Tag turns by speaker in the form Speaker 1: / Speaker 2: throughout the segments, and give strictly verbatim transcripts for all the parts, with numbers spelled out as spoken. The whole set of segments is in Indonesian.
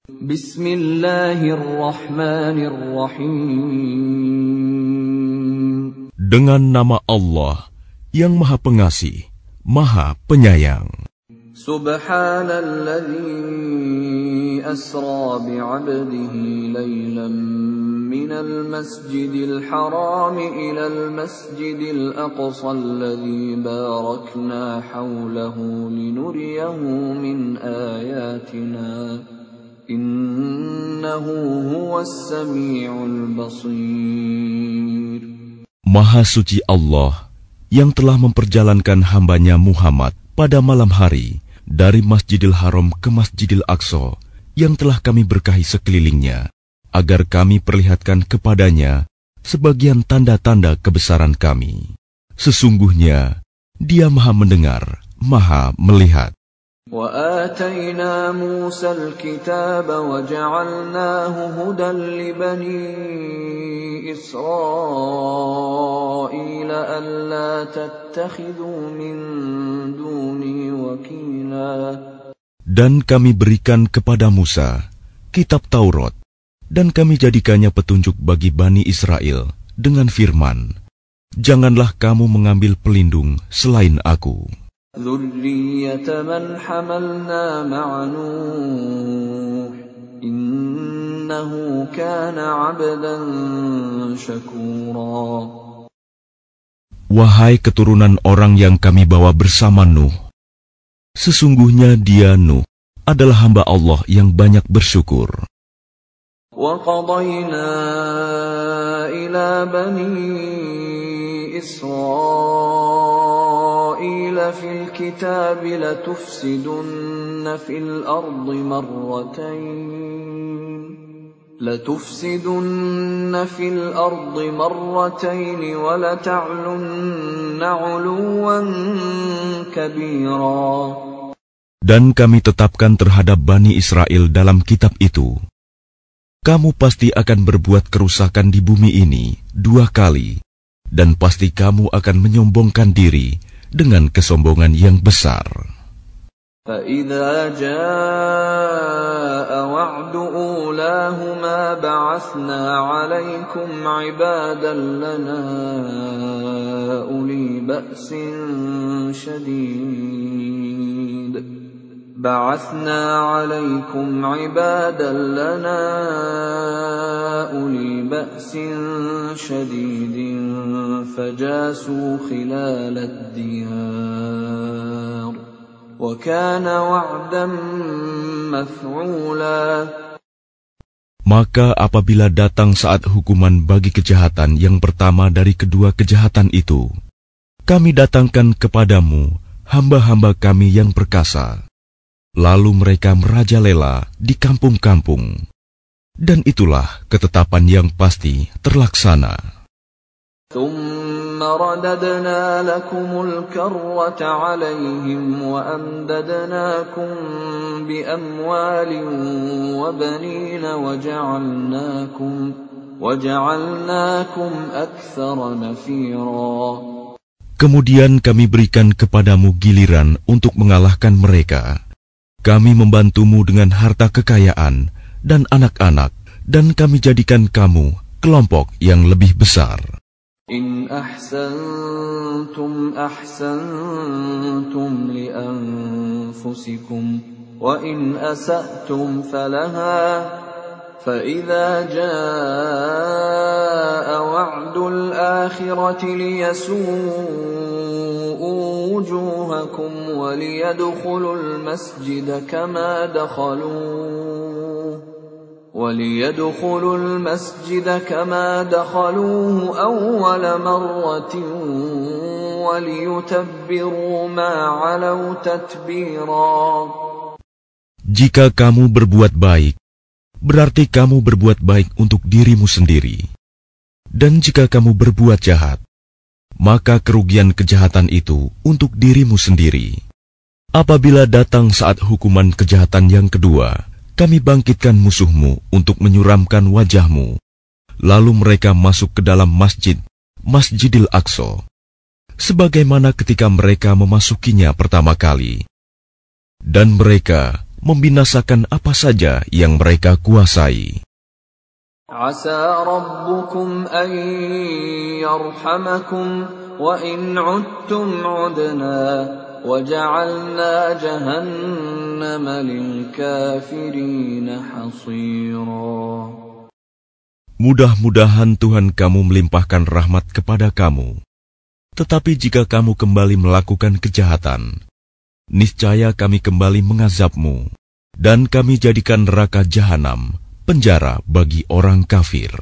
Speaker 1: Bismillahirrahmanirrahim. Dengan nama Allah yang Maha Pengasih, Maha Penyayang. Subhanalladzi asra bi'abdihi laylan minal masjidil haram ilal masjidil aqsa alladzi barakna hawlahu linuriyahu min ayatina. Innahu huwas sami'ul basir. Maha suci Allah yang telah memperjalankan hambanya Muhammad pada malam hari dari Masjidil Haram ke Masjidil Aqsa yang telah kami berkahi sekelilingnya, agar kami perlihatkan kepadanya sebagian tanda-tanda kebesaran kami. Sesungguhnya Dia Maha mendengar, Maha melihat. وَآتَيْنَا مُوسَى الْكِتَابَ وَجَعَلْنَاهُ هُدًى لِبَنِي إِسْرَائِيلَ أَلَّا تَتَّخِذُوا مِن دُونِي وَكِيلًا. Dan kami berikan kepada Musa kitab Taurat, dan kami jadikannya petunjuk bagi Bani Israel dengan firman, janganlah kamu mengambil pelindung selain aku. ذُرِّيَّةَ مَنْ حَمَلْنَا مَعَ نُوحٍ إِنَّهُ كَانَ عَبْدًا شَكُورًا. Wahai keturunan orang yang kami bawa bersama Nuh, sesungguhnya dia Nuh adalah hamba Allah yang banyak bersyukur. وَقَضَيْنَا إِلَى بَنِي إِسْرَائِيلَ فِي الْكِتَابِ لَتُفْسِدُنَّ فِي الْأَرْضِ مَرَّتَيْنِ لَتُفْسِدُنَّ فِي الْأَرْضِ مَرَّتَيْنِ وَلَتَعْلُنَّ عُلُوًّا كَبِيرًا. Dan kami tetapkan terhadap Bani Israel dalam kitab itu, kamu pasti akan berbuat kerusakan di bumi ini dua kali, dan pasti kamu akan menyombongkan diri dengan kesombongan yang besar. فَإِذَا جَاءَ وَعْدُ أُولَاهُمَا بَعَثْنَا عَلَيْكُمْ عِبَادًا لَنَا أُولِي بَأْسٍ شَدِيدٍ بَعَثْنَا عَلَيْكُمْ عِبَادًا لَنَا أُولِي بَأْسٍ شَدِيدٍ فَجَاسُوا خِلَالَ الدِّيَارِ وَكَانَ وَعْدًا مَفْعُولًا. Maka apabila datang saat hukuman bagi kejahatan yang pertama dari kedua kejahatan itu, kami datangkan kepadamu hamba-hamba kami yang perkasa. Lalu mereka merajalela di kampung-kampung, dan itulah ketetapan yang pasti terlaksana. ثُمَّ رَدَدْنَا لَكُمُ الْكَرَّةَ عَلَيْهِمْ وَأَمْدَدْنَاكُمْ بِأَمْوَالٍ وَبَنِينَ وَجَعَلْنَاكُمْ وَجَعَلْنَاكُمْ أَكْثَرَ نَفِيرًا. Kemudian kami berikan kepadamu giliran untuk mengalahkan mereka. Kami membantumu dengan harta kekayaan dan anak-anak, dan kami jadikan kamu kelompok yang lebih besar. In ahsantum ahsantum li anfusikum wa in asa'tum falaha فَإِذَا جَاءَ وَعْدُ الْآخِرَةِ لِيَسُوءُوا وُجُوهَكُمْ وَلِيَدْخُلُوا الْمَسْجِدَ كَمَا دَخَلُوهُ وَلِيَدْخُلُوا الْمَسْجِدَ كَمَا دَخَلُوهُ أَوَّلَ مَرَّةٍ وَلِيُتَبِّرُوا مَا عَلَوْا تَتْبِيرًا. Jika kamu berbuat baik, berarti kamu berbuat baik untuk dirimu sendiri. Dan jika kamu berbuat jahat, maka kerugian kejahatan itu untuk dirimu sendiri. Apabila datang saat hukuman kejahatan yang kedua, kami bangkitkan musuhmu untuk menyuramkan wajahmu. Lalu mereka masuk ke dalam masjid, Masjidil Aqsa, sebagaimana ketika mereka memasukinya pertama kali. Dan mereka membinasakan apa saja yang mereka kuasai.
Speaker 2: Asa rabbukum an yarhamakum wa in 'udtum 'udna wa ja'alna jahannama lil kafirin hasira.
Speaker 1: Mudah-mudahan Tuhan kamu melimpahkan rahmat kepada kamu. Tetapi jika kamu kembali melakukan kejahatan, niscaya kami kembali mengazabmu, dan kami jadikan neraka jahanam penjara bagi orang kafir.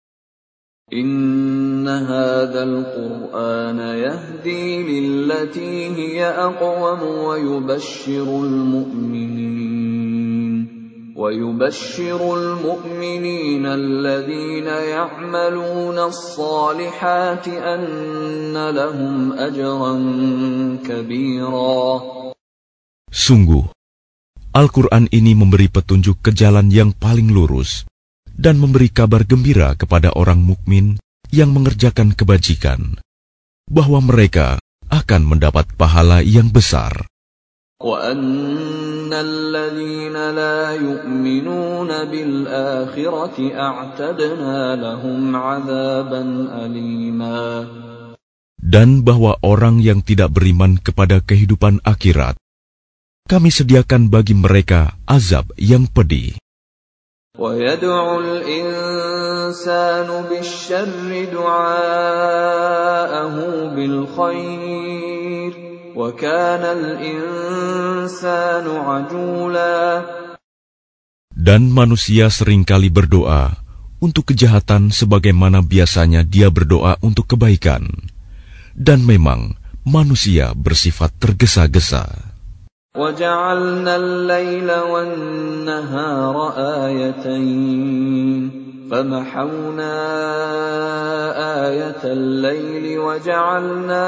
Speaker 2: Inna hadzal Qur'ana yahdi lillati hiya aqwam wa yubashshirul mu'minin wa yubashshirul mu'minina alladhina ya'maluna as-salihati anna lahum ajran kabira.
Speaker 1: Sungguh, Al-Quran ini memberi petunjuk ke jalan yang paling lurus dan memberi kabar gembira kepada orang mukmin yang mengerjakan kebajikan, bahwa mereka akan mendapat pahala yang besar.
Speaker 2: وَأَنَّ الَّذِينَ لَا يُؤْمِنُونَ بِالْآخِرَةِ أَعْتَدْنَا لَهُمْ عَذَابًا أَلِيمًا.
Speaker 1: Dan bahwa orang yang tidak beriman kepada kehidupan akhirat, kami sediakan bagi mereka azab yang pedih.
Speaker 2: وَيَدْعُ الْإِنسَانُ بِالشَّرِّ دُعَاءَهُ بِالْخَيْرِ وَكَانَ الْإِنسَانُ عَجُولًا.
Speaker 1: Dan manusia seringkali berdoa untuk kejahatan sebagaimana biasanya dia berdoa untuk kebaikan. Dan memang manusia bersifat tergesa-gesa.
Speaker 2: وَجَعَلْنَا اللَّيْلَ وَالنَّهَارَ آيَتَيْنِ فَمَحَوْنَا آيَةَ اللَّيْلِ وَجَعَلْنَا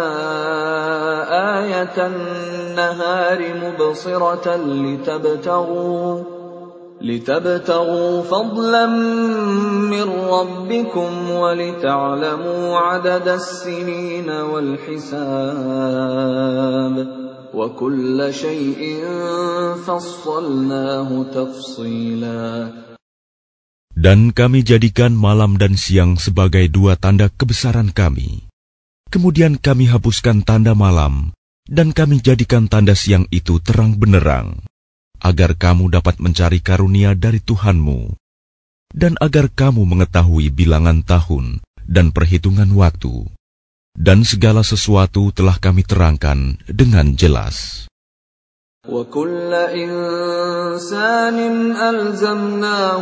Speaker 2: آيَةَ النَّهَارِ مُبْصِرَةً لِتَبْتَغُوا لِتَبْتَغُوا فَضْلًا مِّن رَّبِّكُمْ وَلِتَعْلَمُوا عَدَدَ السِّنِينَ وَالْحِسَابَ وَكُلَّ شَيْءٍ فَصَّلْنَاهُ تَفْصِيلًا.
Speaker 1: Dan kami jadikan malam dan siang sebagai dua tanda kebesaran kami. Kemudian kami hapuskan tanda malam, dan kami jadikan tanda siang itu terang benderang, agar kamu dapat mencari karunia dari Tuhanmu, dan agar kamu mengetahui bilangan tahun dan perhitungan waktu. Dan segala sesuatu telah kami terangkan dengan jelas.
Speaker 2: وَكُلَّ إِنسَانٍ أَلْزَمْنَاهُ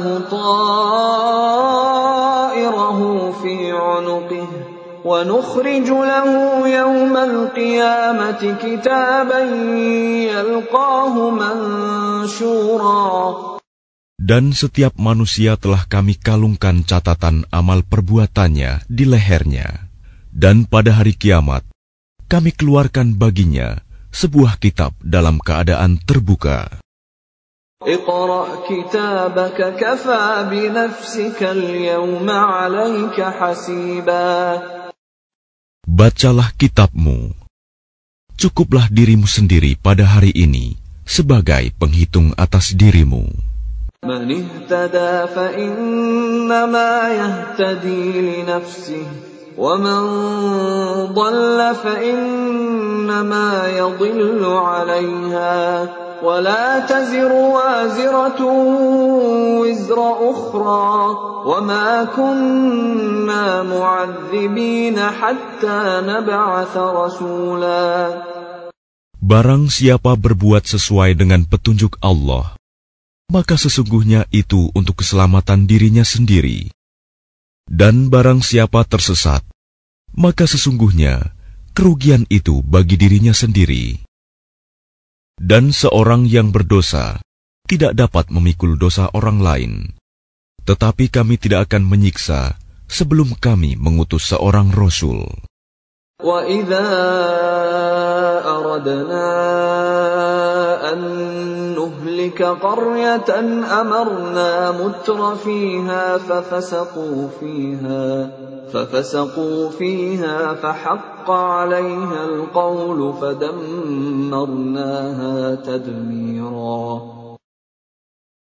Speaker 2: طَائِرَهُ فِي عُنُقِهِ وَنُخْرِجُ لَهُ يَوْمَ الْقِيَامَةِ كِتَابًا يَلْقَاهُ مَنشُورًا.
Speaker 1: Dan setiap manusia telah kami kalungkan catatan amal perbuatannya di lehernya. Dan pada hari kiamat, kami keluarkan baginya sebuah kitab dalam keadaan terbuka.
Speaker 2: Iqra' kitabaka kafa bi nafsika al-yawma 'alayka hasiba.
Speaker 1: Bacalah kitabmu. Cukuplah dirimu sendiri pada hari ini sebagai penghitung atas dirimu.
Speaker 2: Man ihtada fa innama yahtadi li nafsihi وَمَنْ ضَلَّ فَإِنَّمَا يَضِلُّ عَلَيْهَا وَلَا تَزِرُ وَازِرَةٌ وِزْرَ أُخْرَى وَمَا كُنَّا مُعَذِّبِينَ حَتَّى نَبْعَثَ رَسُولًا.
Speaker 1: Barang siapa berbuat sesuai dengan petunjuk Allah, maka sesungguhnya itu untuk keselamatan dirinya sendiri. Dan barang siapa tersesat, maka sesungguhnya kerugian itu bagi dirinya sendiri. Dan seorang yang berdosa tidak dapat memikul dosa orang lain. Tetapi kami tidak akan menyiksa sebelum kami mengutus seorang Rasul.
Speaker 2: وَإِذَا أَرَدْنَا أَن نُّهْلِكَ قَرْيَةً أَمَرْنَا مُتْرَ فِيهَا فَفَسَقُوا فِيهَا فَفَسَقُوا فِيهَا فَحَقَّ عَلَيْهَا الْقَوْلُ فَدَمَّرْنَاهَا تَدْمِيرًا.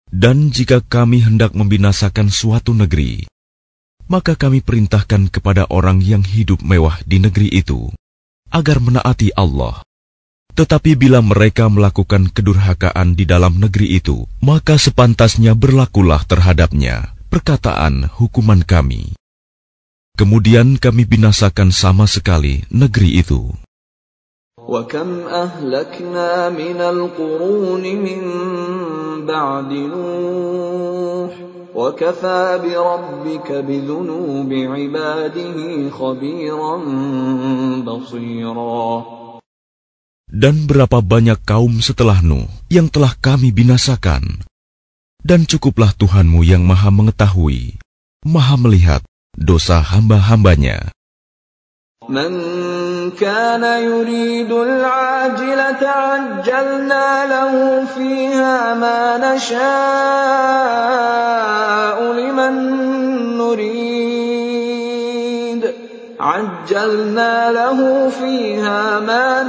Speaker 1: Dan jika kami hendak membinasakan suatu negeri, maka kami perintahkan kepada orang yang hidup mewah di negeri itu, agar menaati Allah. Tetapi bila mereka melakukan kedurhakaan di dalam negeri itu, maka sepantasnya berlakulah terhadapnya perkataan hukuman kami. Kemudian kami binasakan sama sekali negeri itu.
Speaker 2: وَكَمْ أَهْلَكْنَا مِنَ الْقُرُونِ مِنْ بَعْدِ نُوحٍ وَكَفَى بِرَبِّكَ بِذُنُوبِ عِبَادِهِ خَبِيرًا بَصِيرًا.
Speaker 1: Dan berapa banyak kaum setelah Nuh yang telah kami binasakan, dan cukuplah Tuhanmu yang maha mengetahui, maha melihat dosa hamba-hambanya.
Speaker 2: Man kana yuridul ajilata ajjalna lahu fiha ma nasha'u liman nurid ajjalna lahu fiha ma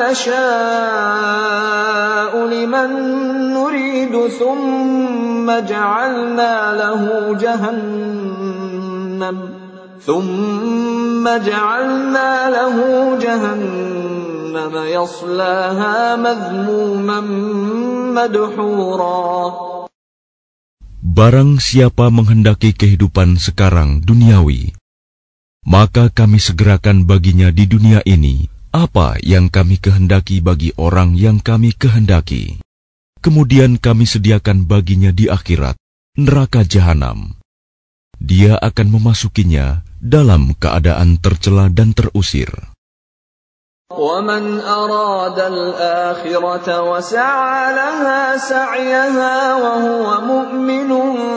Speaker 2: nasha'u liman nurid thumma ja'alna lahu jahannam ثم جعلنا له جهنم يصلاها مذموما مدحورا.
Speaker 1: Barang siapa menghendaki kehidupan sekarang duniawi, maka kami segerakan baginya di dunia ini apa yang kami kehendaki bagi orang yang kami kehendaki. Kemudian kami sediakan baginya di akhirat neraka jahanam. Dia akan memasukinya dalam keadaan tercela dan terusir.
Speaker 2: وَمَنْ أَرَادَ الْآخِرَةَ وَسَعَى لَهَا سَعْيَهَا وَهُوَ مُؤْمِنٌ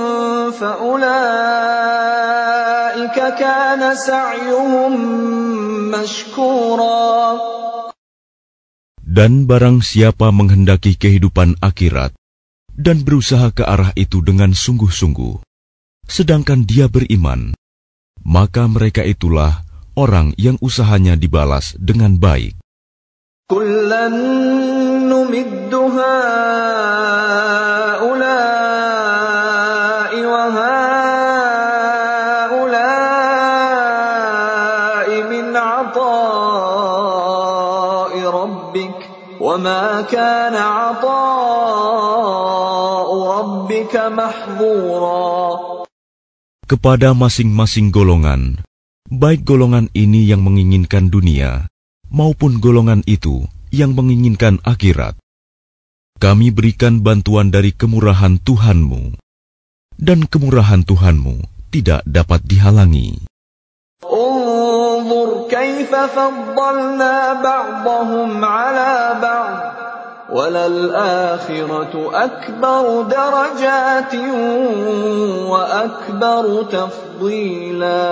Speaker 2: فَأُولَئِكَ كَانَ سَعْيُهُمْ مَشْكُورًا.
Speaker 1: Dan barang siapa menghendaki kehidupan akhirat dan berusaha ke arah itu dengan sungguh-sungguh, sedangkan dia beriman, maka mereka itulah orang yang usahanya dibalas dengan baik.
Speaker 2: Kullan numiddu haula'i wa haula'i min 'ata'i rabbik wa ma kana 'ata'u rabbika mahdhura.
Speaker 1: Kepada masing-masing golongan, baik golongan ini yang menginginkan dunia, maupun golongan itu yang menginginkan akhirat, kami berikan bantuan dari kemurahan Tuhanmu, dan kemurahan Tuhanmu tidak dapat dihalangi.
Speaker 2: Unzur kaifa faddalna ba'dahum 'ala ba'd. وَلَلْآخِرَةُ أَكْبَرُ دَرَجَاتٍ وَأَكْبَرُ تَفْضِيلًا.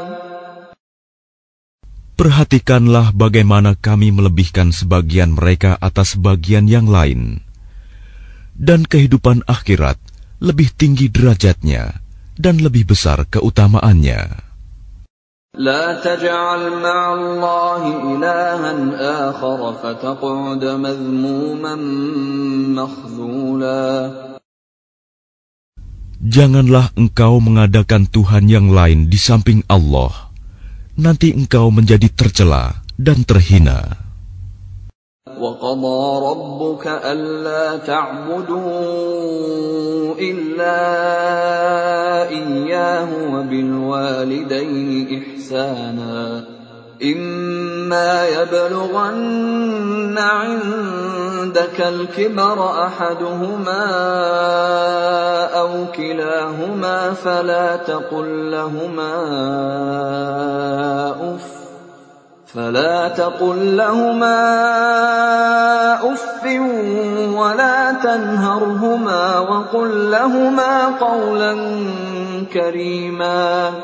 Speaker 1: Perhatikanlah bagaimana kami melebihkan sebagian mereka atas sebagian yang lain. Dan kehidupan akhirat lebih tinggi derajatnya dan lebih besar keutamaannya.
Speaker 2: لا تجعل مع الله إلها آخر فتقعد مذموما مخذولا.
Speaker 1: Janganlah engkau mengadakan Tuhan yang lain di samping Allah, nanti engkau menjadi tercela dan terhina.
Speaker 2: وَقَضَى رَبُّكَ أَلَّا تَعْبُدُوا إِلَّا إِيَّاهُ وَبِالْوَالِدَيْنِ إِحْسَانًا إِمَّا يَبْلُغَنَّ عِندَكَ الْكِبَرَ أَحَدُهُمَا أَوْ كِلَاهُمَا فَلَا تَقُل لَّهُمَا أُفٍّ فلا تقل لهما أف ولا تنهرهما وقل لهما قولا كريما.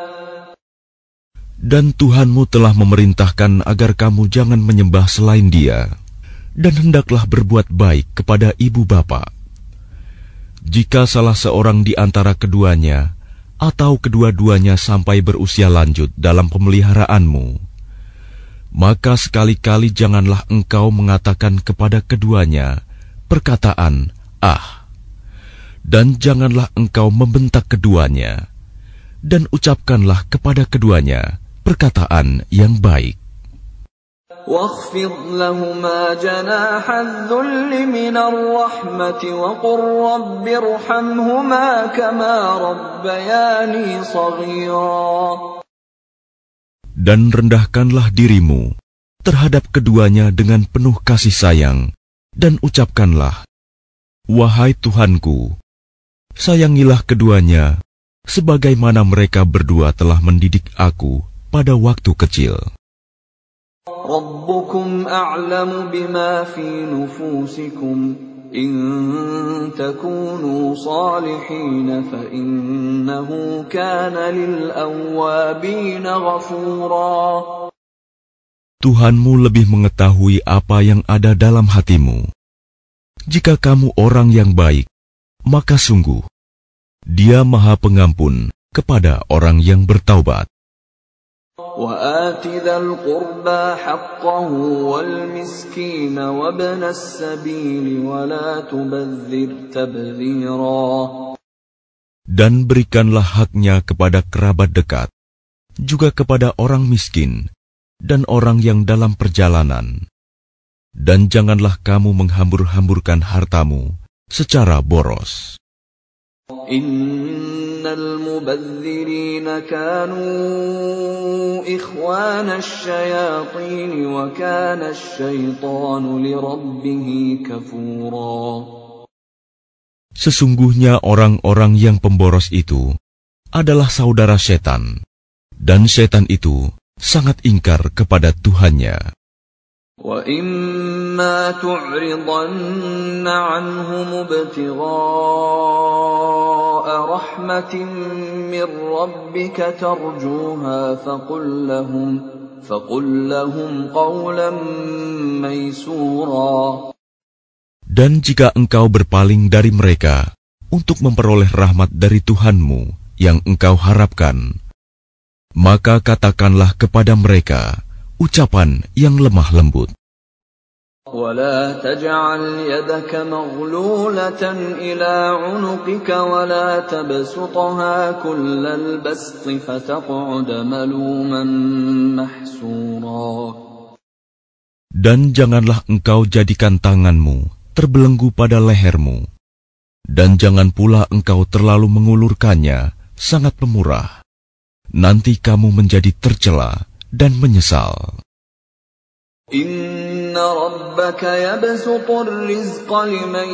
Speaker 1: Dan Tuhanmu telah memerintahkan agar kamu jangan menyembah selain Dia, dan hendaklah berbuat baik kepada ibu bapa. Jika salah seorang di antara keduanya atau kedua-duanya sampai berusia lanjut dalam pemeliharaanmu, maka sekali-kali janganlah engkau mengatakan kepada keduanya perkataan "ah", Dan janganlah engkau membentak keduanya, dan ucapkanlah kepada keduanya perkataan yang baik.
Speaker 2: وَاخْفِضْ لَهُمَا جَنَاحَ الذُّلِّ مِنَ الرَّحْمَةِ وَقُلْ رَبِّ ارْحَمْهُمَا كَمَا رَبَّيَانِي صَغِيرًا.
Speaker 1: Dan rendahkanlah dirimu terhadap keduanya dengan penuh kasih sayang, dan ucapkanlah, wahai Tuhanku, sayangilah keduanya sebagaimana mereka berdua telah mendidik aku pada waktu kecil.
Speaker 2: رَبُّكُمْ أَعْلَمُ بِمَا فِي نُفُوسِكُمْ إِن تَكُونُوا صَالِحِينَ فَإِنَّهُ كَانَ لِلْأَوَّابِينَ غَفُورًا.
Speaker 1: Tuhanmu lebih mengetahui apa yang ada dalam hatimu. Jika kamu orang yang baik, maka sungguh Dia Maha Pengampun kepada orang yang bertaubat.
Speaker 2: وَآتِ ذَا الْقُرْبَى حَقَّهُ وَالْمِسْكِينَ وَابْنَ السَّبِيلِ وَلَا تُبَذِّرْ تَبْذِيرًا.
Speaker 1: Dan berikanlah haknya kepada kerabat dekat, juga kepada orang miskin dan orang yang dalam perjalanan. Dan janganlah kamu menghambur-hamburkan hartamu secara boros.
Speaker 2: Innal mubadzirina kanu ikhwana asyayatin wa kana asyaitanu lirabbih kafura.
Speaker 1: Sesungguhnya orang-orang yang pemboros itu adalah saudara setan, dan setan itu sangat ingkar kepada Tuhannya.
Speaker 2: وَإِمَّا تُعْرِضَنَّ عَنْهُمُ ابْتِغَاءَ رَحْمَةٍ مِّن رَّبِّكَ تَرْجُوهَا فَقُل لَّهُمْ فَقُل لَّهُمْ قَوْلًا مَّيْسُورًا.
Speaker 1: Dan jika engkau berpaling dari mereka untuk memperoleh rahmat dari Tuhanmu yang engkau harapkan, maka katakanlah kepada mereka ucapan yang lemah lembut.
Speaker 2: وَلَا تَجْعَلْ يَدَكَ مَغْلُولَةً إِلَى عُنُقِكَ وَلَا تَبْسُطْهَا كُلَّ الْبَسْطِ فَتَقْعُدَ مَلُومًا مَحْسُورًا.
Speaker 1: Dan janganlah engkau jadikan tanganmu terbelenggu pada lehermu, dan jangan pula engkau terlalu mengulurkannya sangat pemurah. Nanti kamu menjadi tercela dan menyesal.
Speaker 2: Inna rabbaka yabsutur rizqa liman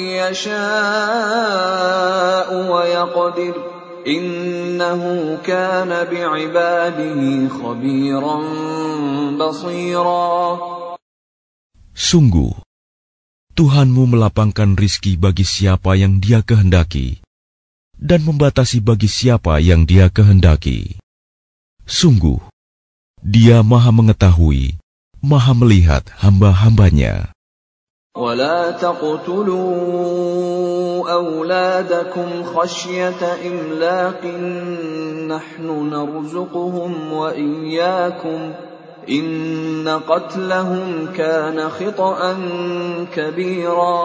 Speaker 2: yasha'u wa yaqdir. Innahu kana bi'ibadihi khabiran basira.
Speaker 1: Sungguh, Tuhanmu melapangkan rizki bagi siapa yang Dia kehendaki, dan membatasi bagi siapa yang Dia kehendaki. Sungguh, Dia Maha mengetahui, Maha melihat hamba-hambanya.
Speaker 2: وَلَا تَقْتُلُوا أَوْلَادَكُمْ خَشْيَةَ إِمْلَاقٍ نَحْنُ نَرْزُقُهُمْ وَإِيَّاكُمْ إِنَّ قَتْلَهُمْ كَانَ خِطْئًا كَبِيرًا.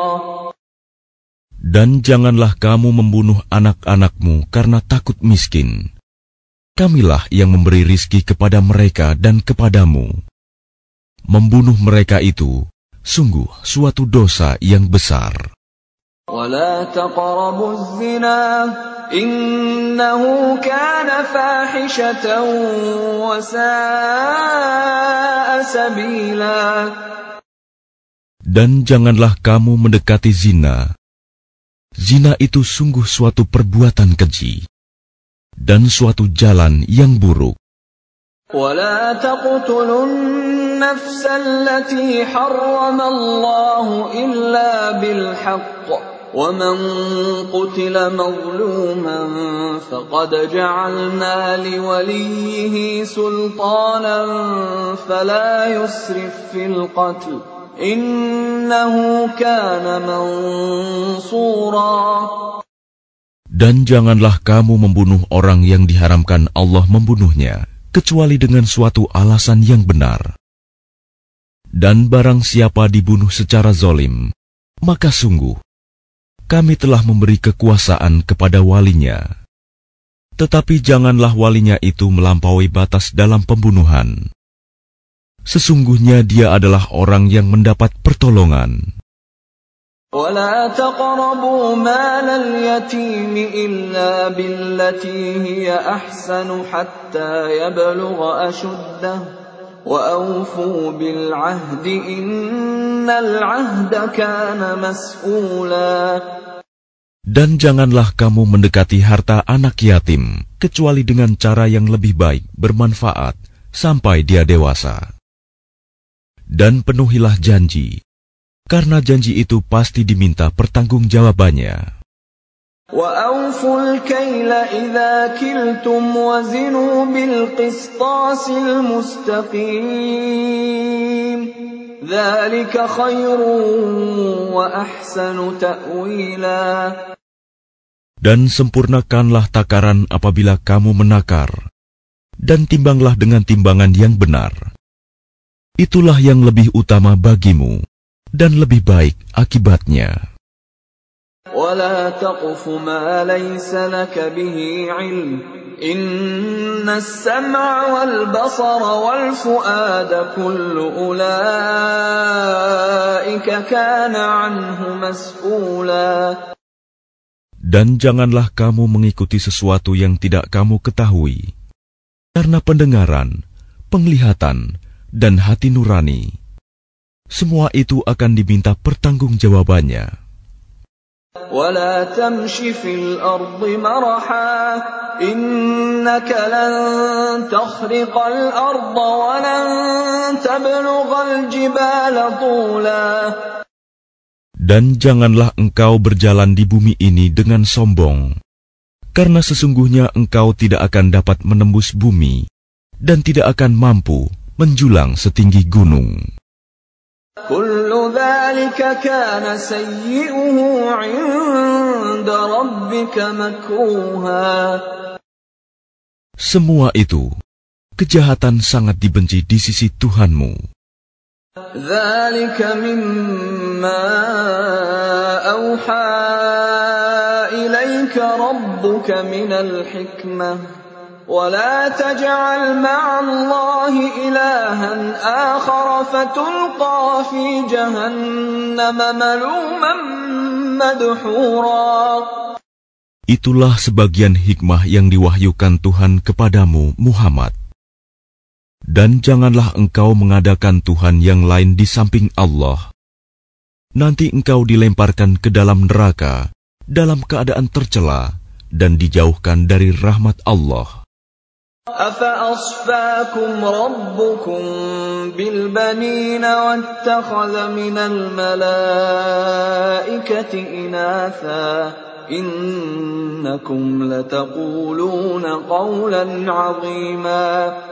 Speaker 1: Dan janganlah kamu membunuh anak-anakmu karena takut miskin. Kamilah yang memberi rizki kepada mereka dan kepadamu. Membunuh mereka itu sungguh suatu dosa yang besar.
Speaker 2: وَلَا تَقْرَبُوا الزِّنَا إِنَّهُ كَانَ فَاحِشَةً وَسَاءَ سَبِيلًا.
Speaker 1: Dan janganlah kamu mendekati zina. Zina itu sungguh suatu perbuatan keji dan suatu jalan yang buruk.
Speaker 2: وَلَا تَقْتُلُوا النَّفْسَ الَّتِي حَرَّمَ اللَّهُ إِلَّا بِالْحَقِّ وَمَنْ قُتِلَ مَظْلُومًا فَقَدْ جَعَلْنَا لِوَلِيِّهِ سُلْطَانًا فَلَا يُسْرِفْ فِي الْقَتْلِ إِنَّهُ كَانَ مَنْصُورًا.
Speaker 1: Dan janganlah kamu membunuh orang yang diharamkan Allah membunuhnya, kecuali dengan suatu alasan yang benar. Dan barang siapa dibunuh secara zalim, maka sungguh kami telah memberi kekuasaan kepada walinya. Tetapi janganlah walinya itu melampaui batas dalam pembunuhan. Sesungguhnya dia adalah orang yang mendapat pertolongan.
Speaker 2: وَلَا تَقْرَبُوا مَالَ الْيَتِيمِ إِلَّا بِالَّتِي هِيَ أَحْسَنُ حَتَّى يَبْلُغَ أَشُدَّهُ وَأَوْفُوا بِالْعَهْدِ إِنَّ الْعَهْدَ كَانَ مَسْئُولًا.
Speaker 1: Dan janganlah kamu mendekati harta anak yatim, kecuali dengan cara yang lebih baik, bermanfaat, sampai dia dewasa. Dan penuhilah janji, karena janji itu pasti diminta pertanggungjawabannya.
Speaker 2: وَأَوْفُوا الْكَيْلَ إِذَا كِلْتُمْ وَزِنُوا بِالْقِسْطَاسِ الْمُسْتَقِيمِ ذَلِكَ خَيْرٌ وَأَحْسَنُ تَأْوِيلًا.
Speaker 1: Dan sempurnakanlah takaran apabila kamu menakar, dan timbanglah dengan timbangan yang benar. Itulah yang lebih utama bagimu, dan lebih baik akibatnya.
Speaker 2: وَلَا تَقْفُ مَا لَيْسَ لَكَ بِهِ عِلْمٌ إِنَّ السَّمْعَ وَالْبَصَرَ وَالْفُؤَادَ كُلُّ أُولَئِكَ كَانَ عَنْهُ مسؤولا.
Speaker 1: Dan janganlah kamu mengikuti sesuatu yang tidak kamu ketahui, karena pendengaran, penglihatan, dan hati nurani, semua itu akan diminta pertanggungjawabannya.
Speaker 2: وَلَا تَمْشِ فِي الْأَرْضِ مَرَحًا إِنَّكَ لَن تَخْرِقَ الْأَرْضَ وَلَن تَبْلُغَ الْجِبَالَ طُولًا.
Speaker 1: Dan janganlah engkau berjalan di bumi ini dengan sombong, karena sesungguhnya engkau tidak akan dapat menembus bumi dan tidak akan mampu menjulang setinggi gunung.
Speaker 2: كُلُّ ذَلِكَ كَانَ سَيِّئُهُ عِندَ رَبِّكَ مَكْرُوهًا.
Speaker 1: Semua itu, kejahatan sangat dibenci di sisi Tuhanmu.
Speaker 2: ذَلِكَ مِمَّا أَوْحَى إِلَيْكَ رَبُّكَ مِنَ الْحِكْمَةِ وَلَا تَجْعَلْ مَعَ اللَّهِ إِلَٰهًا آخَرَ فَتُلْقَىٰ فِي جَهَنَّمَ مَلُومًا مَدْحُورًا.
Speaker 1: Itulah sebagian hikmah yang diwahyukan Tuhan kepadamu, Muhammad. Dan janganlah engkau mengadakan Tuhan yang lain di samping Allah. Nanti engkau dilemparkan ke dalam neraka dalam keadaan tercela dan dijauhkan dari rahmat Allah.
Speaker 2: أَفَأَصْفَاكُمْ رَبُّكُمْ بِالْبَنِينَ وَاتَّخَذَ مِنَ الْمَلَائِكَةِ إِنَاثًا إِنَّكُمْ لَتَقُولُونَ قَوْلًا عَظِيمًا.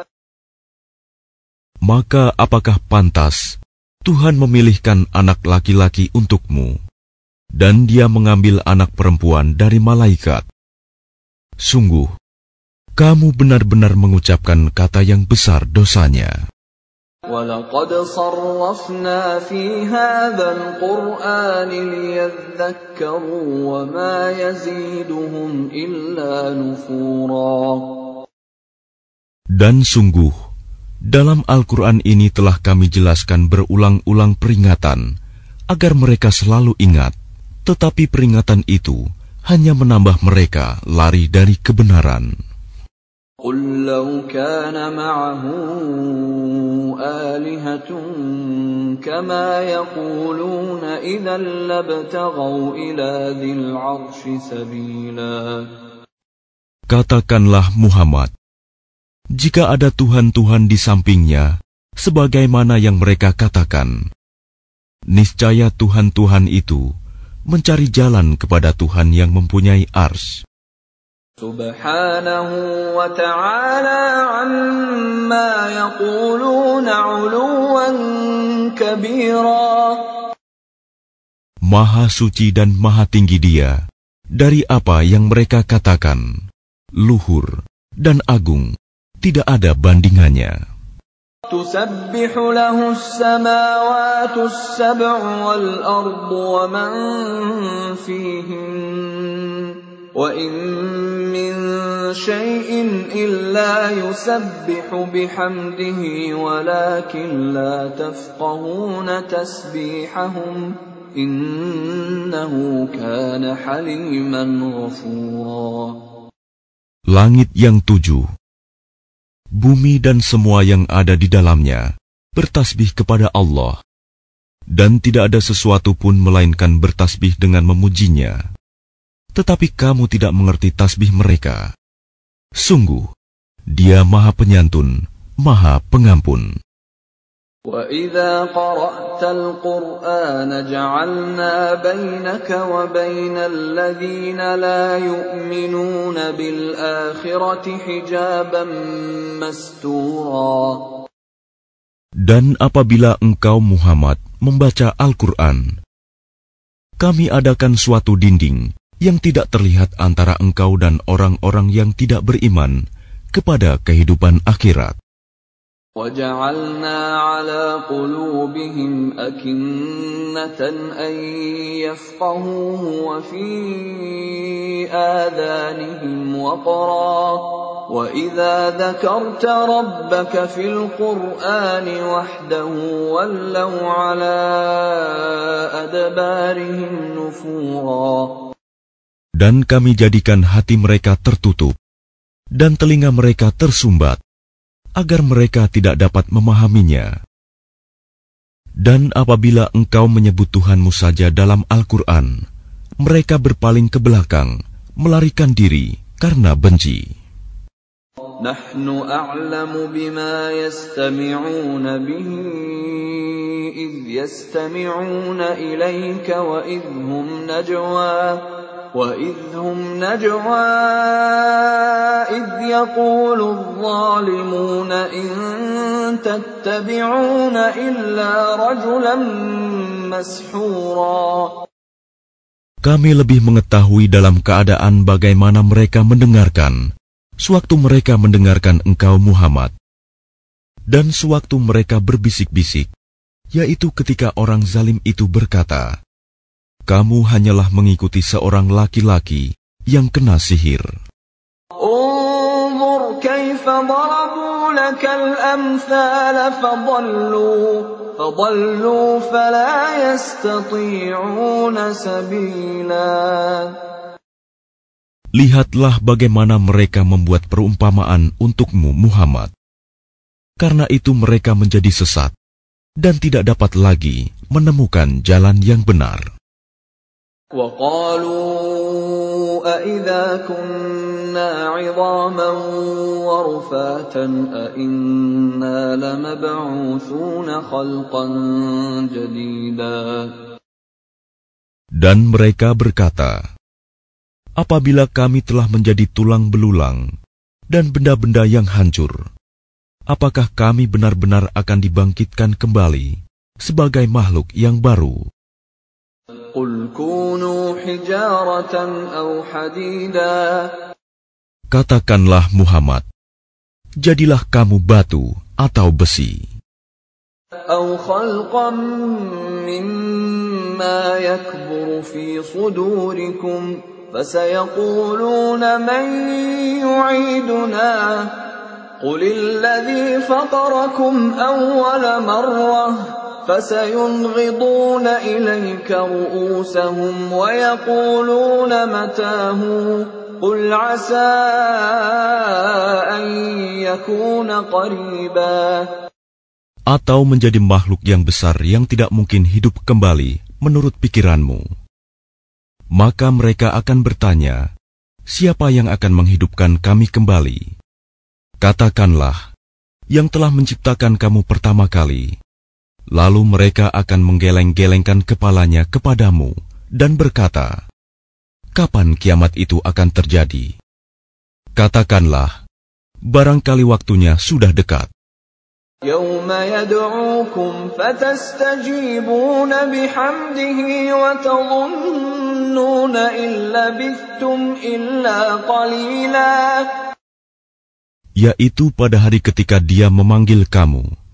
Speaker 1: Maka apakah pantas Tuhan memilihkan anak laki-laki untukmu, dan Dia mengambil anak perempuan dari malaikat? Sungguh, kamu benar-benar mengucapkan kata yang besar dosanya.
Speaker 2: وَلَقَدْ صَرَّفْنَا فِي هَذَا الْقُرْآنِ لِيَذَّكَّرُوا وَمَا يَزِيدُهُمْ إِلَّا نُفُورًا.
Speaker 1: Dan sungguh, dalam Al-Quran ini telah kami jelaskan berulang-ulang peringatan, agar mereka selalu ingat, tetapi peringatan itu hanya menambah mereka lari dari kebenaran.
Speaker 2: قُلْ لَوْ كَانَ مَعَهُ آلِهَةٌ كَمَا يَقُولُونَ إِذًا لَابْتَغَوْا إِلَى ذِي الْعَرْشِ سَبِيلًا.
Speaker 1: Katakanlah Muhammad, jika ada Tuhan-Tuhan di sampingnya, sebagaimana yang mereka katakan, niscaya Tuhan-Tuhan itu mencari jalan kepada Tuhan yang mempunyai ars.
Speaker 2: Subhanahu wa ta'ala amma yaquluna 'uluwan kabira.
Speaker 1: Maha suci dan maha tinggi Dia dari apa yang mereka katakan, luhur dan agung, tidak ada bandingannya.
Speaker 2: تسبح له السماوات السبع والأرض ومن فيهن وإن من شيء إلا يسبح بحمده ولكن لا تفقهون تسبيحهم إنه كان حليما غفورا.
Speaker 1: Langit yang tujuh, bumi dan semua yang ada di dalamnya bertasbih kepada Allah, dan tidak ada sesuatu pun melainkan bertasbih dengan memujinya. Tetapi kamu tidak mengerti tasbih mereka. Sungguh, Dia Maha Penyantun, Maha Pengampun.
Speaker 2: وَإِذَا قَرَأْتَ الْقُرْآنَ جَعَلْنَا بَيْنَكَ وَبَيْنَ الَّذِينَ لَا يُؤْمِنُونَ بِالْآخِرَةِ حِجَابًا مَسْتُورًا.
Speaker 1: Dan apabila engkau Muhammad membaca Al-Quran, kami adakan suatu dinding yang tidak terlihat antara engkau dan orang-orang yang tidak beriman kepada kehidupan akhirat.
Speaker 2: وَجَعَلْنَا عَلَى قُلُوبِهِمْ أَكِنَّةً أَن يَفْقَهُوهُ وَفِي آذَانِهِمْ وَقْرًا وَإِذَا ذَكَرْتَ رَبَّكَ فِي الْقُرْآنِ وَحْدَهُ وَلَّوْا عَلَى أَدْبَارِهِمْ نُفُورًا.
Speaker 1: Dan kami jadikan hati mereka tertutup dan telinga mereka tersumbat, agar mereka tidak dapat memahaminya. Dan apabila engkau menyebut Tuhanmu saja dalam Al-Quran, mereka berpaling ke belakang, melarikan diri karena benci.
Speaker 2: Nahnu a'lamu bima yastami'una bihi idh yastami'una ilayka wa idhum najwa وَإِذْ هُمْ نَجْوَى إِذْ يَقُولُ الظَّالِمُونَ إِن تَتَّبِعُونَ إِلَّا رَجُلًا مَسْحُورًا.
Speaker 1: Kami lebih mengetahui dalam keadaan bagaimana mereka mendengarkan, sewaktu mereka mendengarkan engkau Muhammad, dan sewaktu mereka berbisik-bisik, yaitu ketika orang zalim itu berkata, kamu hanyalah mengikuti seorang laki-laki yang kena sihir.
Speaker 2: Unzur kaifa darabu lakal amthal fadallu fadallu fala yastati'una sabila.
Speaker 1: Lihatlah bagaimana mereka membuat perumpamaan untukmu Muhammad. Karena itu mereka menjadi sesat dan tidak dapat lagi menemukan jalan yang benar.
Speaker 2: وَقَالُوا أَإِذَا كُنَّا عِظَامًا وَرُفَاتًا أَإِنَّا لَمَبْعُوثُونَ خَلْقًا جَدِيدًا.
Speaker 1: Dan mereka berkata, apabila kami telah menjadi tulang belulang dan benda-benda yang hancur, apakah kami benar-benar akan dibangkitkan kembali sebagai makhluk yang baru?
Speaker 2: قُلْ كُونُوا حِجَارَةً أَوْ حَدِيدًا.
Speaker 1: Katakanlah Muhammad, jadilah kamu batu atau besi.
Speaker 2: أَوْ خَلْقًا مِّمَّا يَكْبُرُ فِي صُدُورِكُمْ فَسَيَقُولُونَ مَن يُعِيدُنَا قُلِ الَّذِي فَطَرَكُمْ أَوَّلَ مَرَّةٍ فَسَيُنْغِضُونَ إِلَيْكَ رُؤُوسَهُمْ وَيَقُولُونَ مَتَىٰ قُلْ عَسَىٰ أَن يَكُونَ قَرِيبًا.
Speaker 1: Atau menjadi makhluk yang besar yang tidak mungkin hidup kembali menurut pikiranmu. Maka mereka akan bertanya, siapa yang akan menghidupkan kami kembali? Katakanlah, yang telah menciptakan kamu pertama kali. Lalu mereka akan menggeleng-gelengkan kepalanya kepadamu dan berkata, kapan kiamat itu akan terjadi? Katakanlah, barangkali waktunya sudah dekat.
Speaker 2: يَوْمَ يَدْعُوكُمْ فَتَسْتَجِيبُونَ بِحَمْدِهِ وَتَظُنُّونَ إِن لَّبِثْتُمْ إِلَّا قَلِيلًا.
Speaker 1: Yaitu pada hari ketika Dia memanggil kamu,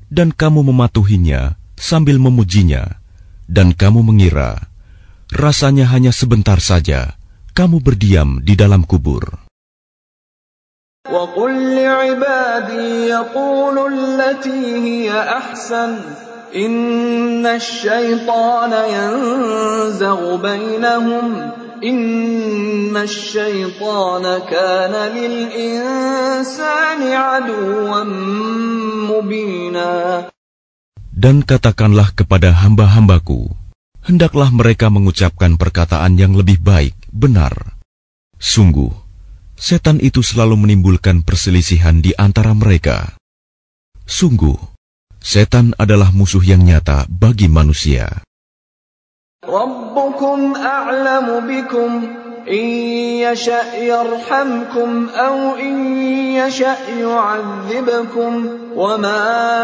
Speaker 1: dan kamu mematuhinya sambil memujinya, dan kamu mengira rasanya hanya sebentar saja kamu berdiam di dalam kubur.
Speaker 2: وَقُلْ لِعِبَادِي يَقُولُوا الَّتِي هِيَ أَحْسَنُ إِنَّ الشَّيْطَانَ يَنزَغُ بَيْنَهُمْ إِنَّ الشَّيْطَانَ كَانَ لِلْإِنسَانِ عَدُوًّا مُبِينًا.
Speaker 1: Dan katakanlah kepada hamba-hambaku, hendaklah mereka mengucapkan perkataan yang lebih baik, benar. Sungguh, setan itu selalu menimbulkan perselisihan di antara mereka. Sungguh, setan adalah musuh yang nyata bagi manusia.
Speaker 2: Rabbukum a'lamu bikum in yasha' yarhamkum aw in yasha' yu'adzibkum wa ma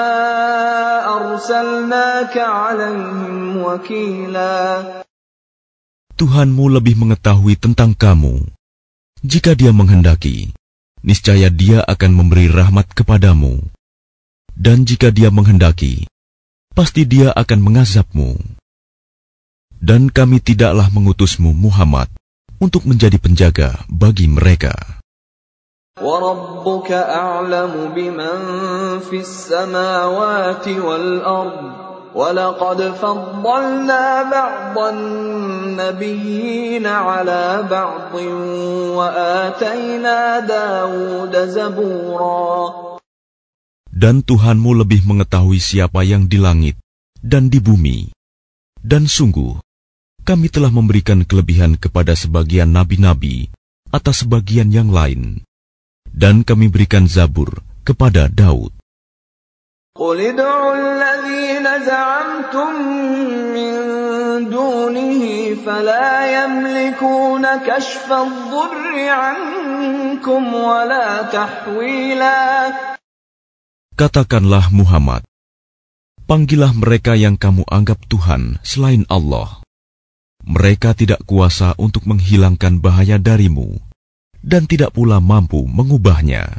Speaker 2: arsalnaka 'alaihim wakila.
Speaker 1: Tuhanmu lebih mengetahui tentang kamu. Jika Dia menghendaki, niscaya Dia akan memberi rahmat kepadamu. Dan jika Dia menghendaki, pasti Dia akan mengazabmu. Dan kami tidaklah mengutusmu Muhammad untuk menjadi penjaga bagi mereka.
Speaker 2: وَرَبُّكَ أَعْلَمُ بِمَنْ فِي السَّمَاوَاتِ وَالْأَرْضِ وَلَقَدْ فَضَّلْنَا بَعْضَ النَّبِيِّينَ عَلَى بَعْضٍ وَآتَيْنَا دَاوُودَ زَبُورًا.
Speaker 1: Dan Tuhanmu lebih mengetahui siapa yang di langit dan di bumi. Dan sungguh, kami telah memberikan kelebihan kepada sebagian nabi-nabi atas sebagian yang lain. Dan kami berikan Zabur kepada Daud.
Speaker 2: قُلِ ادْعُوا الَّذِينَ زَعَمْتُم مِّن دُونِهِ فَلَا يَمْلِكُونَ كَشْفَ الضُّرِّ عَنكُمْ وَلَا تَحْوِيلًا.
Speaker 1: Katakanlah Muhammad, panggillah mereka yang kamu anggap Tuhan selain Allah. Mereka tidak kuasa untuk menghilangkan bahaya darimu, dan tidak pula mampu mengubahnya.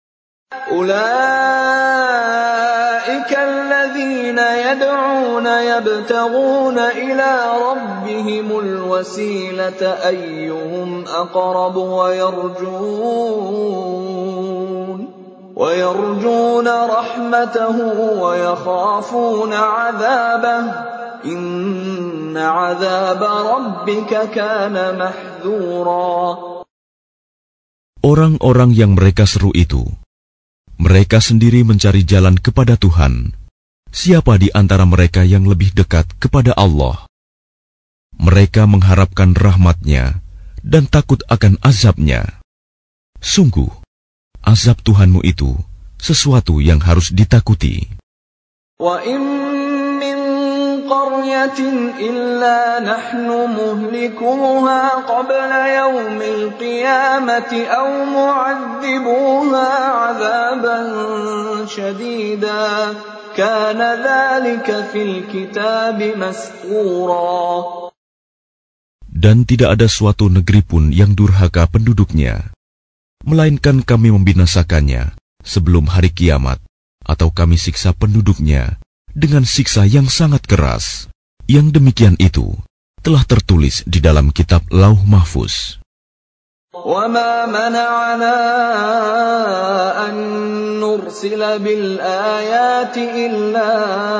Speaker 2: أُولَئِكَ الَّذِينَ يَدْعُونَ يَبْتَغُونَ إِلَى رَبِّهِمُ الْوَسِيلَةَ أَيُّهُمْ أَقْرَبُ وَيَرْجُونَ وَيَرْجُونَ رَحْمَتَهُ وَيَخَافُونَ عَذَابَهُ إِنَّ عَذَابَ رَبِّكَ كَانَ مَحْذُورًا.
Speaker 1: Orang-orang yang mereka seru itu, mereka sendiri mencari jalan kepada Tuhan. Siapa di antara mereka yang lebih dekat kepada Allah? Mereka mengharapkan rahmat-Nya dan takut akan azab-Nya. Sungguh, azab Tuhanmu itu sesuatu yang harus ditakuti.
Speaker 2: وَإِن مِّن قَرْيَةٍ إِلَّا نَحْنُ مُهْلِكُوهَا قَبْلَ يَوْمِ الْقِيَامَةِ أَوْ مُعَذِّبُوهَا عَذَابًا شَدِيدًا كَانَ ذَلِكَ فِي الْكِتَابِ مَسْطُورًا.
Speaker 1: Dan tidak ada suatu negeri pun yang durhaka penduduknya, melainkan kami membinasakannya sebelum hari kiamat, atau kami siksa penduduknya dengan siksa yang sangat keras. Yang demikian itu telah tertulis di dalam kitab Lauh Mahfuz.
Speaker 2: وَمَا مَنَعَنَا أَن نُّرْسِلَ بِالْآيَاتِ إِلَّا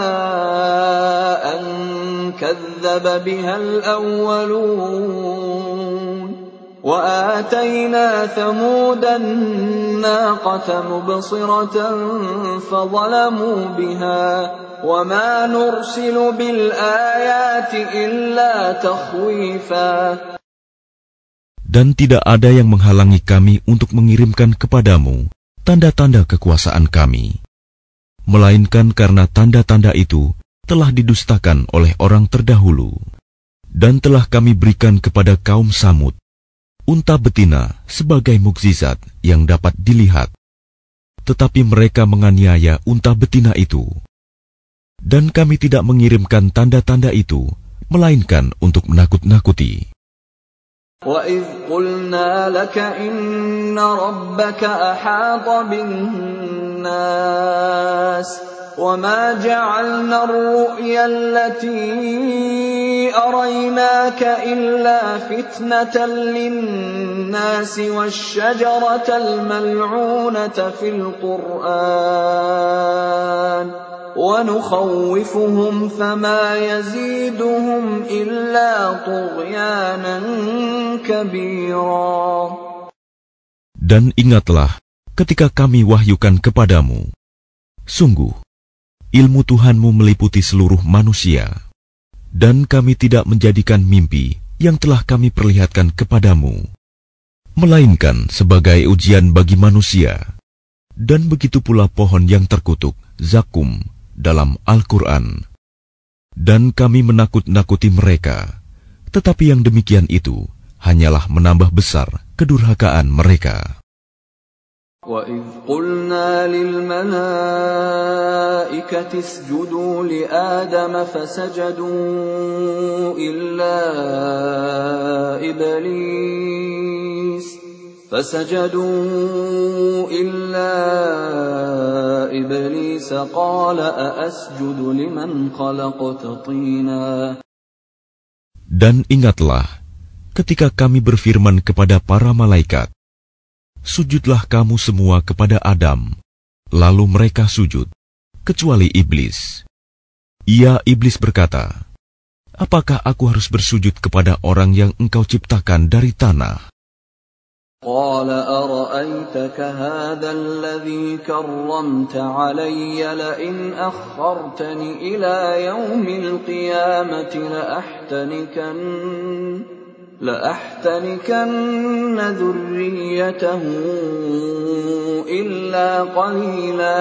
Speaker 2: أَن كَذَّبَ بِهَا الْأَوَّلُونَ وَآتَيْنَا ثَمُودَ النَّاقَةَ مُبْصِرَةً فَظَلَمُوا بِهَا وَمَا نُرْسِلُ بِالْآيَاتِ إِلَّا تَخْوِيفًا.
Speaker 1: Dan tidak ada yang menghalangi kami untuk mengirimkan kepadamu tanda-tanda kekuasaan kami, melainkan karena tanda-tanda itu telah didustakan oleh orang terdahulu. Dan telah kami berikan kepada kaum Samud unta betina sebagai mukjizat yang dapat dilihat, tetapi mereka menganiaya unta betina itu. Dan kami tidak mengirimkan tanda-tanda itu, melainkan untuk menakut-nakuti.
Speaker 2: وَإِذْ قُلْنَا لَكَ إِنَّ رَبَّكَ أَحَاطَ بِالنَّاسِ وَمَا جَعَلْنَا الرُّؤْيَا الَّتِي أَرَيْنَاكَ إِلَّا فِتْنَةً لِلنَّاسِ وَالشَّجَرَةَ الْمَلْعُونَةَ فِي الْقُرْآنِ وَنُخَوِّفُهُمْ فَمَا يَزِيدُهُمْ إِلَّا طُغْيَانًا كَبِيرًا.
Speaker 1: Dan ingatlah ketika kami wahyukan kepadamu, sungguh ilmu Tuhanmu meliputi seluruh manusia, dan kami tidak menjadikan mimpi yang telah kami perlihatkan kepadamu, melainkan sebagai ujian bagi manusia. Dan begitu pula pohon yang terkutuk, zakum, dalam Al-Quran. Dan kami menakut-nakuti mereka, tetapi yang demikian itu hanyalah menambah besar kedurhakaan mereka.
Speaker 2: وَإِذْ قُلْنَا لِلْمَلَائِكَةِ اسْجُدُوا لِآدَمَ فَسَجَدُوا إِلَّا إِبْلِيسَ فَسَجَدُوا إِلَّا إِبْلِيسَ قَالَ أَأَسْجُدُ لِمَنْ خَلَقْتَ طِينًا.
Speaker 1: Dan ingatlah ketika kami berfirman kepada para malaikat, sujudlah kamu semua kepada Adam. Lalu mereka sujud, kecuali iblis. Ia iblis berkata, apakah aku harus bersujud kepada orang yang engkau ciptakan dari tanah?
Speaker 2: قال أرأيتك هذا الذي كرمت علي لئن أخرتني إلى يوم القيامة لأحتنكن لأحتنكن ذريته إلا قليلا.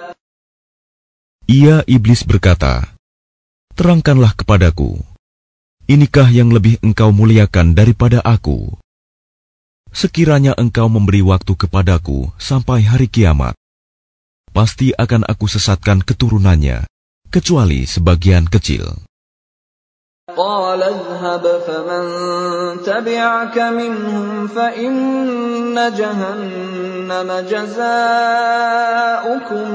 Speaker 1: Ia iblis berkata, terangkanlah kepadaku, inikah yang lebih engkau muliakan daripada aku? Sekiranya engkau memberi waktu kepadaku sampai hari kiamat, pasti akan aku sesatkan keturunannya, kecuali sebagian kecil.
Speaker 2: قال اذهب فمن تبعك منهم فإن جهنم جزاؤكم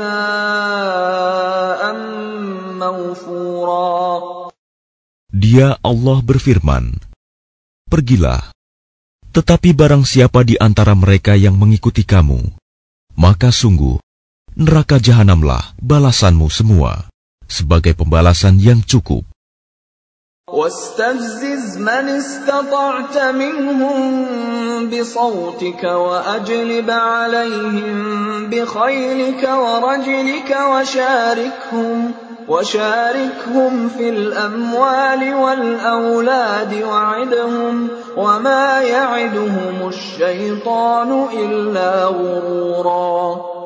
Speaker 2: جزاء موفورا.
Speaker 1: Dia Allah berfirman, pergilah, tetapi barang siapa di antara mereka yang mengikuti kamu, maka sungguh neraka jahanamlah balasanmu semua, sebagai pembalasan yang cukup.
Speaker 2: واستفزز من استطعت منهم بصوتك وأجلب عليهم بخيلك ورجلك وشاركهم وشاركهم في الأموال والأولاد وعدهم وما يعدهم الشيطان إلا غرورا.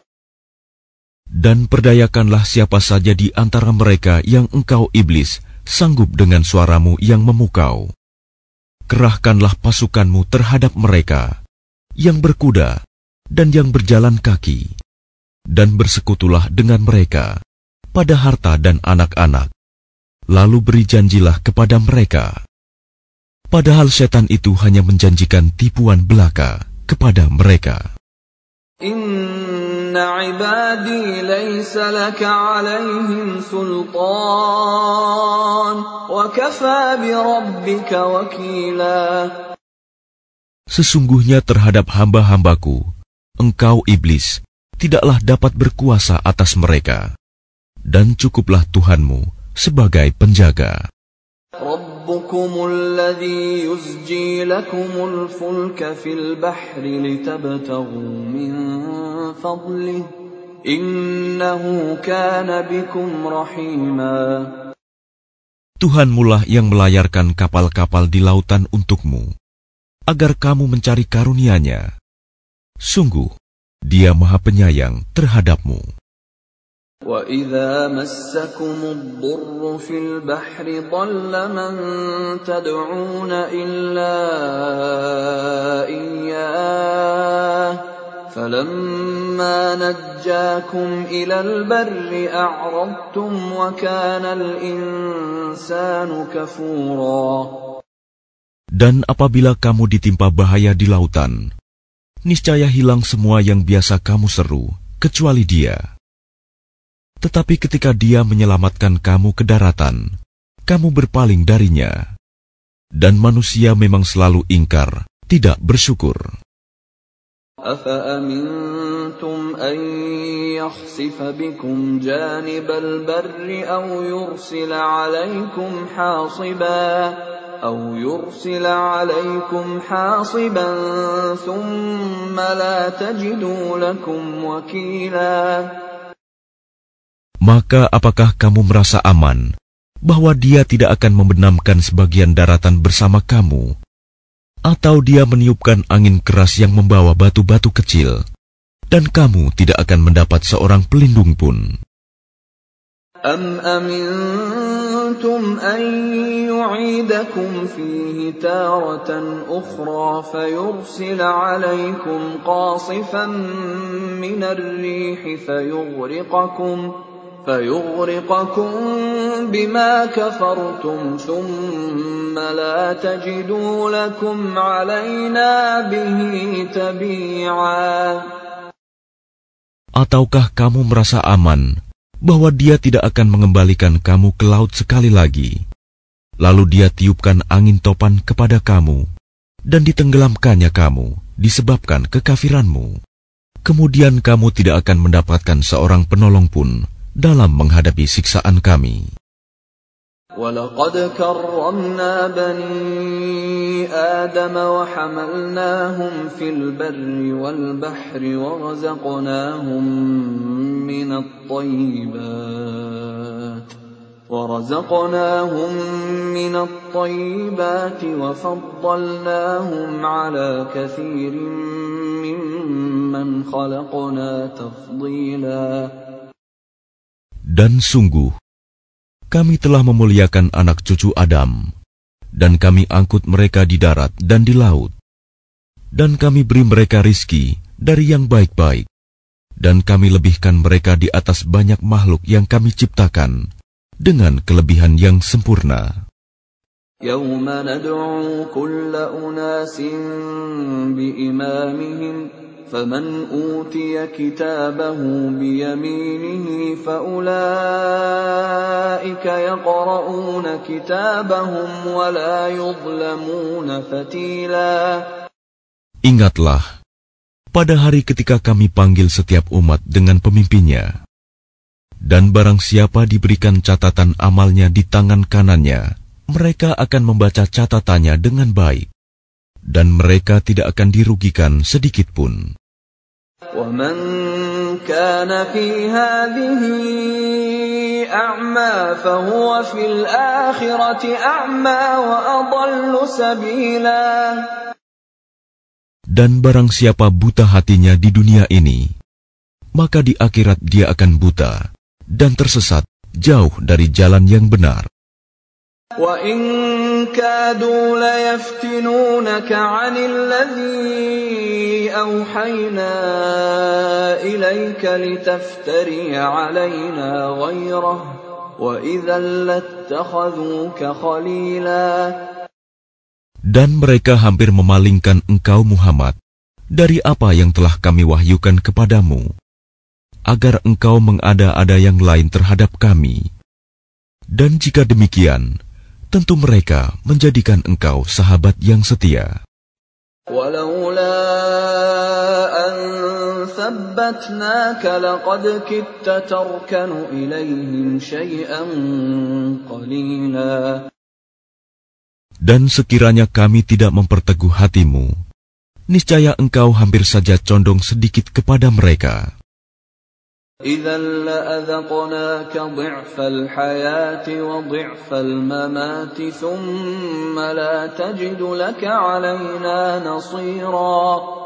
Speaker 1: Dan perdayakanlah siapa saja di antara mereka yang engkau iblis sanggup dengan suaramu yang memukau. Kerahkanlah pasukanmu terhadap mereka, yang berkuda dan yang berjalan kaki, dan bersekutulah dengan mereka pada harta dan anak-anak. Lalu beri janjilah kepada mereka. Padahal setan itu hanya menjanjikan tipuan belaka kepada mereka.
Speaker 2: Inna ibadi laysa laka alaihim sultan wa kafa bi rabbika wakila.
Speaker 1: Sesungguhnya terhadap hamba-hambaku, engkau iblis tidaklah dapat berkuasa atas mereka, dan cukuplah Tuhanmu sebagai penjaga.
Speaker 2: Rabbukumul ladzi yusji lakumul fulka fil bahri litabtaghu min fadlihi innahu kana bikum rahima.
Speaker 1: Tuhanmulah yang melayarkan kapal-kapal di lautan untukmu, agar kamu mencari karunia-Nya. Sungguh, Dia Maha Penyayang terhadapmu.
Speaker 2: وَإِذَا مَسَّكُمُ الضُّرُّ فِي الْبَحْرِ ضَلَّ مَن تَدْعُونَ إِلَّا إِيَّاهُ فَلَمَّا نَجَّاكُمْ إِلَى الْبَرِّ أَعْرَضْتُمْ وَكَانَ الْإِنسَانُ كَفُورًا.
Speaker 1: Dan apabila kamu ditimpa bahaya di lautan, niscaya hilang semua yang biasa kamu seru, kecuali Dia. Tetapi ketika Dia menyelamatkan kamu ke daratan, kamu berpaling darinya. Dan manusia memang selalu ingkar, tidak bersyukur.
Speaker 2: أَفَأَمِنْتُمْ أَنْ يَخْسِفَ بِكُمْ جَانِبَ الْبَرِّ أَوْ يُرْسِلَ عَلَيْكُمْ حَاصِبًا أَوْ يُرْسِلَ عَلَيْكُمْ حَاصِبًا ثُمَّ لَا تَجِدُوا لَكُمْ وَكِيلًا.
Speaker 1: Maka apakah kamu merasa aman bahwa Dia tidak akan membenamkan sebagian daratan bersama kamu, atau Dia meniupkan angin keras yang membawa batu-batu kecil, dan kamu tidak akan mendapat seorang pelindung pun?
Speaker 2: أَمْ أَمِنْتُمْ أَنْ يُعِيدَكُمْ فِيهِ تَارَةً أُخْرَى فَيُرْسِلَ عَلَيْكُمْ قَاصِفًا مِنَ الرِّيحِ فَيُغْرِقَكُمْ فَيُغْرِقَكُمْ بِمَا كَفَرْتُمْ ثُمَّ لَا تَجِدُوا لَكُمْ عَلَيْنَا بِهِ تَبِيعًا.
Speaker 1: Ataukah kamu merasa aman bahwa Dia tidak akan mengembalikan kamu ke laut sekali lagi, lalu Dia tiupkan angin topan kepada kamu, dan ditenggelamkannya kamu disebabkan kekafiranmu? Kemudian kamu tidak akan mendapatkan seorang penolong pun dalam menghadapi siksaan kami.
Speaker 2: وَلَقَدْ كَرَّمْنَا بَنِي آدَمَ وَحَمَلْنَاهُمْ فِي الْبَرِّ وَالْبَحْرِ وَرَزَقْنَاهُمْ مِنَ الطَّيِّبَاتِ وَرَزَقْنَاهُمْ مِنَ الطَّيِّبَاتِ وَفَضَّلْنَاهُمْ عَلَى كَثِيرٍ مِّمَّنْ خَلَقْنَا تَفْضِيلًا.
Speaker 1: Dan sungguh, kami telah memuliakan anak cucu Adam, dan kami angkut mereka di darat dan di laut, dan kami beri mereka rizki dari yang baik-baik, dan kami lebihkan mereka di atas banyak makhluk yang kami ciptakan dengan kelebihan yang sempurna.
Speaker 2: يَوْمَ نَدْعُو كُلَّ أُنَاسٍ بِإِمَامِهِمْ فَمَنْ أُوتِيَ كِتَابَهُ بِيَمِينِهِ فَأُولَئِكَ يَقْرَؤُونَ كِتَابَهُمْ وَلَا يُظْلَمُونَ فَتِيلًا.
Speaker 1: Ingatlah, pada hari ketika kami panggil setiap umat dengan pemimpinnya, dan barang siapa diberikan catatan amalnya di tangan kanannya, mereka akan membaca catatannya dengan baik, dan mereka tidak akan dirugikan sedikit pun.
Speaker 2: وَمَنْ كَانَ فِي هَذِهِ أَعْمَى فَهُوَ فِي الْآخِرَةِ أَعْمَى وَأَضَلُّ سَبِيلًا.
Speaker 1: Dan barang siapa buta hatinya di dunia ini, maka di akhirat dia akan buta dan tersesat jauh dari jalan yang benar.
Speaker 2: وَإِنْ كَادُوا لَيَفْتِنُونَكَ عَنِ الَّذِي أَوْحَيْنَا إِلَيْكَ لِتَفْتَرِيَ عَلَيْنَا غَيْرَهُ وَإِذًا لَاتَّخَذُوكَ خَلِيلًا.
Speaker 1: Dan mereka hampir memalingkan engkau Muhammad dari apa yang telah kami wahyukan kepadamu, agar engkau mengada-ada yang lain terhadap kami. Dan jika demikian, tentu mereka menjadikan engkau sahabat yang setia.
Speaker 2: وَلَوْلَا أَنْ ثَبَّتْنَاكَ لَقَدْ كِدتَّ تَرْكَنُ إِلَيْهِمْ شَيْئًا قَلِيلًا.
Speaker 1: Dan sekiranya kami tidak memperteguh hatimu, niscaya engkau hampir saja condong sedikit kepada mereka.
Speaker 2: إِذًا لَأَذَقْنَاكَ ضِعْفَ الْحَيَاةِ وَضِعْفَ الْمَمَاتِ ثُمَّ لَا تَجِدُ لَكَ عَلَيْنَا نَصِيرًا.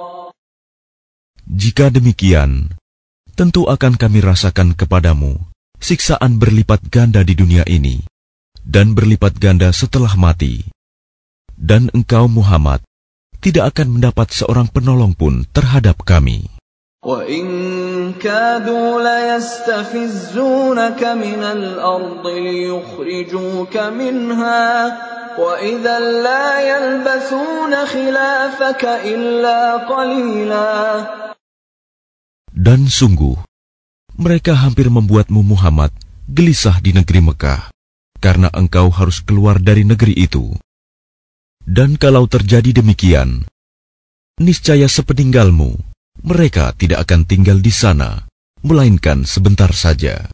Speaker 1: Jika demikian, tentu akan kami rasakan kepadamu siksaan berlipat ganda di dunia ini, dan berlipat ganda setelah mati. Dan engkau Muhammad tidak akan mendapat seorang penolong pun terhadap kami.
Speaker 2: وَإِنْ كَادُوا لَيَسْتَفِزُّونَكَ مِنَ الْأَرْضِ لِيُخْرِجُوكَ مِنْهَا وَإِذًا لَا يَلْبَثُونَ خِلَافَكَ إِلَّا قَلِيلًا.
Speaker 1: Dan sungguh, mereka hampir membuatmu Muhammad gelisah di negeri Mekah, karena engkau harus keluar dari negeri itu. Dan kalau terjadi demikian, niscaya sepeninggalmu, mereka tidak akan tinggal di sana, melainkan sebentar saja.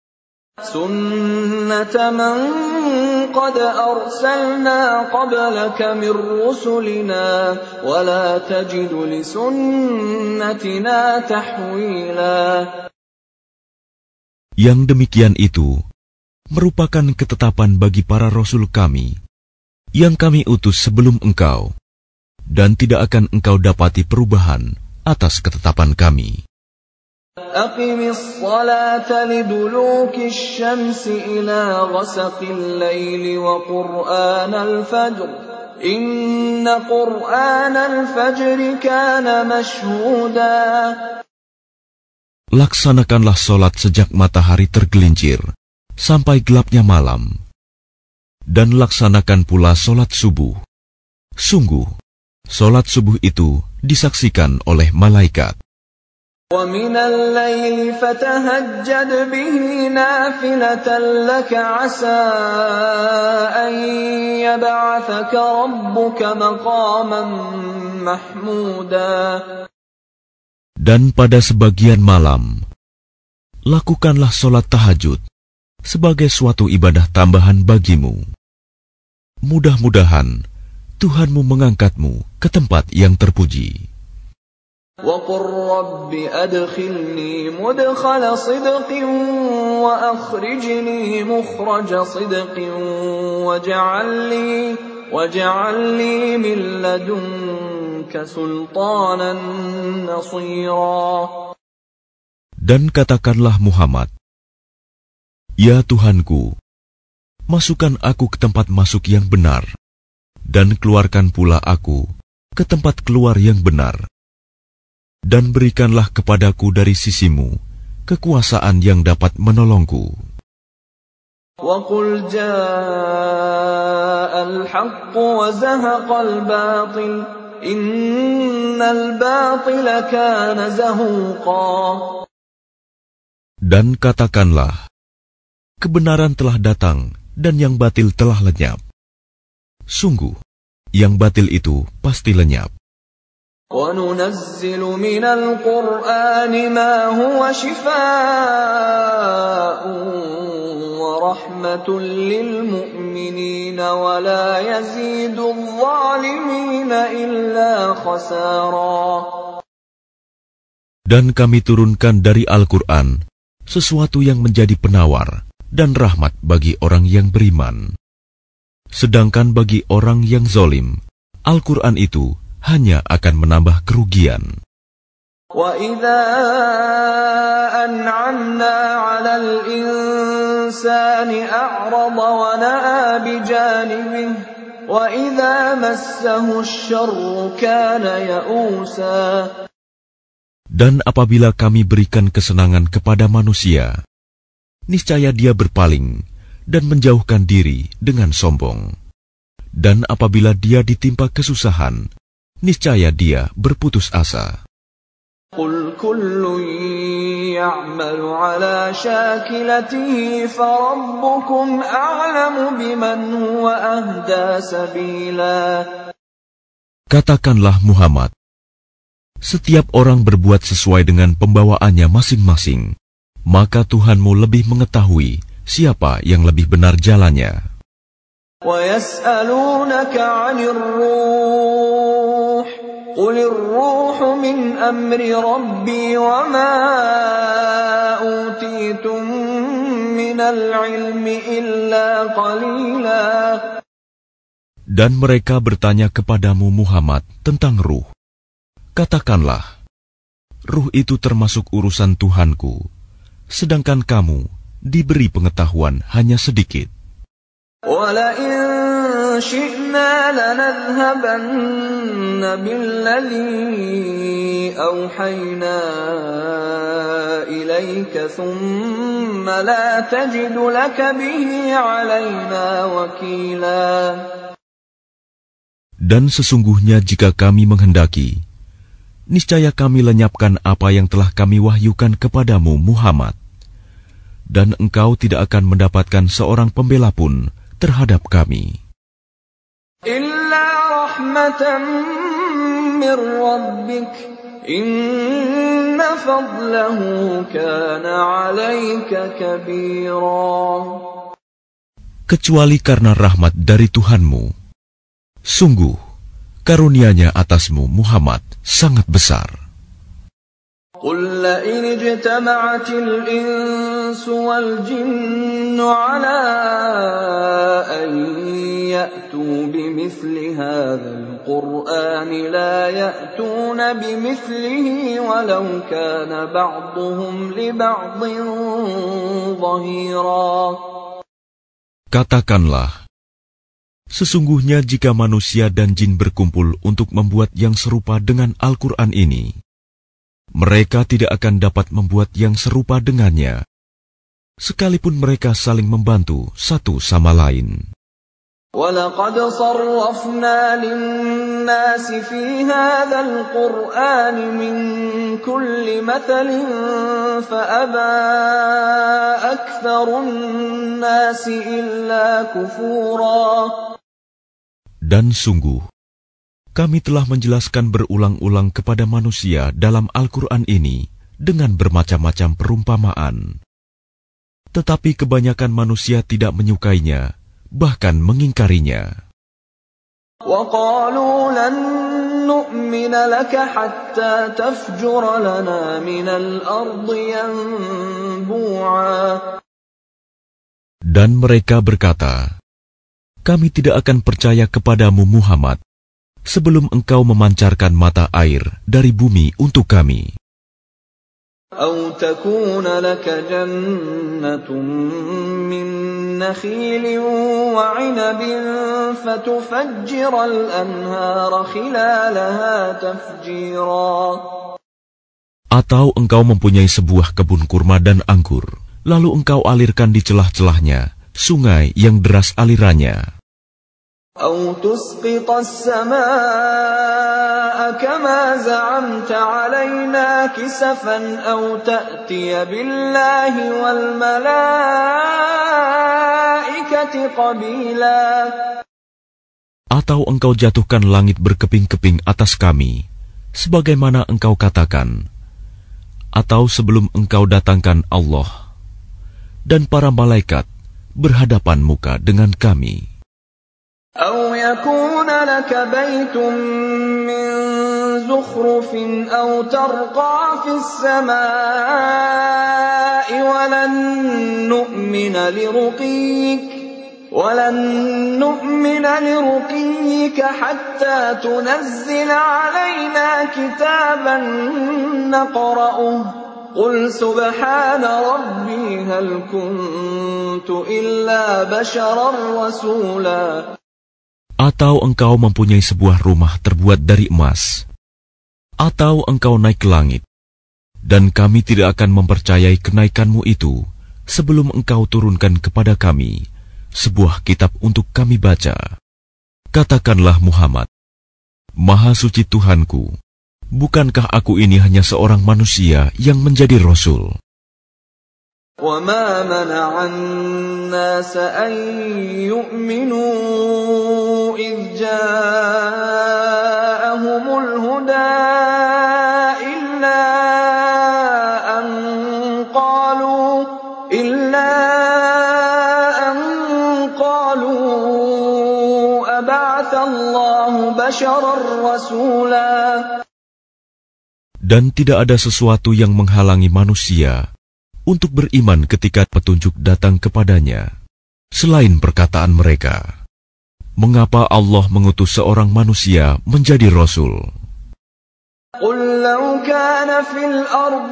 Speaker 2: Sunnata man qad arsalna qablaka min rusulina wa la tajidu li sunnatina tahwila.
Speaker 1: Yang demikian itu merupakan ketetapan bagi para rasul kami yang kami utus sebelum engkau, dan tidak akan engkau dapati perubahan atas ketetapan kami.
Speaker 2: Aqimis salata liduluki syamsi ila ghasaqil laili wa qur'anal fajr. Inna qur'anal fajri kana mashhuda.
Speaker 1: Laksanakanlah solat sejak matahari tergelincir sampai gelapnya malam, dan laksanakan pula solat subuh. Sungguh, solat subuh itu disaksikan oleh malaikat.
Speaker 2: وَمِنَ اللَّيْلِ فَتَهَجَّدْ بِهِ نَافِلَةً لَكَ عَسَىٰ أَن يَبْعَثَكَ رَبُّكَ مَقَامًا مَّحْمُودًا.
Speaker 1: Dan pada sebagian malam, lakukanlah solat tahajud sebagai suatu ibadah tambahan bagimu. Mudah-mudahan Tuhanmu mengangkatmu ke tempat yang terpuji.
Speaker 2: وَقُلْ رَبِّ أَدْخِلْنِي مُدْخَلَ صِدْقٍ وَأَخْرِجْنِي مُخْرَجَ صِدْقٍ وَاجْعَل لِّي وَاجْعَل لِّي مِن لَّدُنكَ سُلْطَانًا نَّصِيرًا.
Speaker 1: Dan katakanlah Muhammad, Ya Tuhanku, masukkan aku ke tempat masuk yang benar, dan keluarkan pula aku ke tempat keluar yang benar. Dan berikanlah kepadaku dari sisimu kekuasaan yang dapat menolongku.
Speaker 2: وَقُلْ جَاءَ الْحَقُّ وَزَهَقَ الْبَاطِلُ إِنَّ الْبَاطِلَ كَانَ زَهُوقًا.
Speaker 1: Dan katakanlah, kebenaran telah datang dan yang batil telah lenyap. Sungguh, yang batil itu pasti lenyap.
Speaker 2: وَنُنَزِّلُ مِنَ الْقُرْآنِ مَا هُوَ شِفَاءٌ وَرَحْمَةٌ لِّلْمُؤْمِنِينَ وَلَا يَزِيدُ الظَّالِمِينَ إِلَّا خَسَارًا.
Speaker 1: Dan kami turunkan dari Al-Quran sesuatu yang menjadi penawar dan rahmat bagi orang yang beriman. Sedangkan bagi orang yang zalim, Al-Quran itu hanya akan menambah kerugian.
Speaker 2: وَإِذَا أَنْعَمْنَا عَلَى الْإِنسَانِ أَعْرَضَ وَنَأَىٰ بِجَانِبِهِ وَإِذَا مَسَّهُ الشَّرُّ كَانَ يَئُوسًا.
Speaker 1: Dan apabila kami berikan kesenangan kepada manusia, niscaya dia berpaling dan menjauhkan diri dengan sombong. Dan apabila dia ditimpa kesusahan, niscaya dia berputus asa.
Speaker 2: قُلْ كُلٌّ يَعْمَلُ عَلَى شَاكِلَتِهِ فَرَبُّكُمْ أَعْلَمُ بِمَنْ هُوَ أَهْدَىٰ سَبِيلًا.
Speaker 1: Katakanlah Muhammad, setiap orang berbuat sesuai dengan pembawaannya masing-masing, maka Tuhanmu lebih mengetahui siapa yang lebih benar jalannya.
Speaker 2: وَيَسْأَلُونَكَ عَنِ الرُّوحِ قُلِ الرُّوحُ مِنْ أَمْرِ رَبِّي وَمَا أُوتِيتُم مِّنَ الْعِلْمِ إِلَّا قَلِيلًا.
Speaker 1: Dan mereka bertanya kepadamu Muhammad tentang ruh. Katakanlah, ruh itu termasuk urusan Tuhanku, sedangkan kamu diberi pengetahuan hanya sedikit.
Speaker 2: وَلَئِن شِئْنَا لَنَذْهَبَنَّ بِالَّذِي أَوْحَيْنَا إِلَيْكَ ثُمَّ لَا تَجِدُ لَكَ بِهِ عَلَيْنَا وَكِيلًا.
Speaker 1: Dan sesungguhnya jika kami menghendaki, niscaya kami lenyapkan apa yang telah kami wahyukan kepadamu Muhammad, dan engkau tidak akan mendapatkan seorang pembela pun terhadap kami.
Speaker 2: Illa rahmatan min rabbik, inna fadlahu kana 'alaika kabira.
Speaker 1: Kecuali karena rahmat dari Tuhanmu, sungguh karunia-Nya atasmu Muhammad sangat besar.
Speaker 2: Qul la in ijtama'atil insu wal jinnu 'ala an ya'tu bimithli hadzal qur'ani la ya'tuna bimithlihi walau kana ba'dhuhum li ba'dhin dhahira.
Speaker 1: Katakanlah, sesungguhnya jika manusia dan jin berkumpul untuk membuat yang serupa dengan Al-Quran ini, mereka tidak akan dapat membuat yang serupa dengannya, sekalipun mereka saling membantu satu sama lain.
Speaker 2: وَلَقَدْ صَرَّفْنَا لِلنَّاسِ فِي هَذَا الْقُرْآنِ مِنْ كُلِّ مَثَلٍ فَأَبَى أَكْثَرُ النَّاسِ إِلَّا كُفُورًا.
Speaker 1: Dan sungguh, kami telah menjelaskan berulang-ulang kepada manusia dalam Al-Quran ini dengan bermacam-macam perumpamaan. Tetapi kebanyakan manusia tidak menyukainya, bahkan mengingkarinya.
Speaker 2: وَقَالُوا لَن نُّؤْمِنَ لَكَ حَتَّى تَفْجُرَ لَنَا مِنَ الْأَرْضِ يَنبُوعًا.
Speaker 1: Dan mereka berkata, kami tidak akan percaya kepadamu Muhammad sebelum engkau memancarkan mata air dari bumi untuk kami.
Speaker 2: أَوْ تَكُونَ لَكَ جَنَّةٌ مِّن نَّخِيلٍ وَعِنَبٍ فَتُفَجِّرَ الْأَنْهَارَ خِلَالَهَا تَفْجِيرًا.
Speaker 1: Atau engkau mempunyai sebuah kebun kurma dan anggur, lalu engkau alirkan di celah-celahnya sungai yang deras alirannya.
Speaker 2: أَوْ تُسْقِطَ السَّمَاءَ كَمَا زَعَمْتَ عَلَيْنَا كِسَفًا أَوْ تَأْتِيَ بِاللَّهِ وَالْمَلَائِكَةِ قَبِيلًا.
Speaker 1: Atau engkau jatuhkan langit berkeping-keping atas kami, sebagaimana engkau katakan, atau sebelum engkau datangkan Allah dan para malaikat berhadapan muka dengan kami.
Speaker 2: أَوْ يَكُونَ لَكَ بَيْتٌ مِّن زُخْرُفٍ أَوْ تَرْقَىٰ فِي السَّمَاءِ وَلَن نُّؤْمِنَ لِرُقِيِّكَ وَلَن نُّؤْمِنَ لِرُقِيِّكَ حَتَّىٰ تُنَزِّلَ عَلَيْنَا كِتَابًا نَّقْرَؤُهُ قُلْ سُبْحَانَ رَبِّي هَلْ كُنتُ إِلَّا بَشَرًا رَّسُولًا.
Speaker 1: Atau engkau mempunyai sebuah rumah terbuat dari emas, atau engkau naik ke langit, dan kami tidak akan mempercayai kenaikanmu itu sebelum engkau turunkan kepada kami sebuah kitab untuk kami baca. Katakanlah Muhammad, Maha Suci Tuhanku, bukankah aku ini hanya seorang manusia yang menjadi Rasul?
Speaker 2: وَمَا مَنَعَ النَّاسَ أَن يُؤْمِنُوا إِذْ جَاءَهُمُ الْهُدَىٰ إِلَّا أَن قَالُوا إِلَّا أَن قَالُوا أَبَعَثَ اللَّهُ بَشَرًا رَّسُولًا.
Speaker 1: Dan tidak ada sesuatu yang menghalangi manusia untuk beriman ketika petunjuk datang kepadanya, selain perkataan mereka, mengapa Allah mengutus seorang manusia menjadi Rasul?
Speaker 2: قُلْ لَوْ كَانَ فِي الْأَرْضِ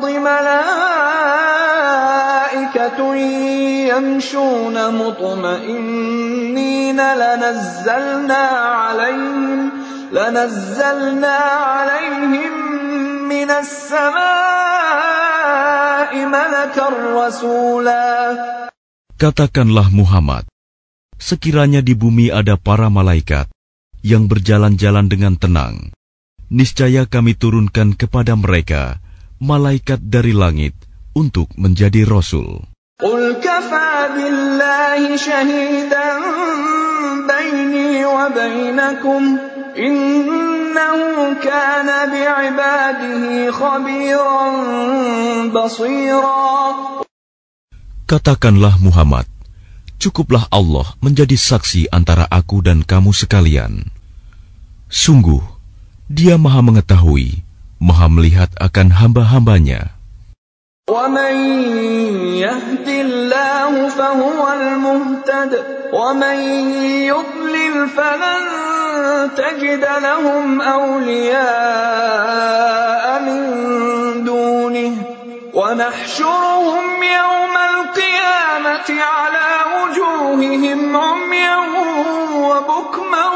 Speaker 2: مَلَائِكَةٌ يَمْشُونَ مُطْمَئِنِّينَ لَنَزَّلْنَا عَلَيْهِمْ لَنَزَّلْنَا عَلَيْهِمْ مِنَ السَّمَاءِ مَلَكًا رَّسُولًا.
Speaker 1: Katakanlah Muhammad, sekiranya di bumi ada para malaikat yang berjalan-jalan dengan tenang, niscaya kami turunkan kepada mereka malaikat dari langit untuk menjadi rasul.
Speaker 2: Qul kafa billahi shahidan baini wa bainakum innahu kana bi'ibadihi khabiran basira.
Speaker 1: Katakanlah Muhammad, cukuplah Allah menjadi saksi antara aku dan kamu sekalian. Sungguh, Dia Maha mengetahui, Maha melihat akan hamba-hambanya.
Speaker 2: وَمَن يَهْدِ اللَّهُ فَهُوَ الْمُهْتَدِ وَمَن يُضْلِلْ فَلَن تَجِدَ لَهُمْ أَوْلِيَاءَ مِن دُونِهِ وَنَحْشُرُهُمْ يَوْمَ الْقِيَامَةِ عَلَى وُجُوهِهِمْ عُمْيًا وَبُكْمًا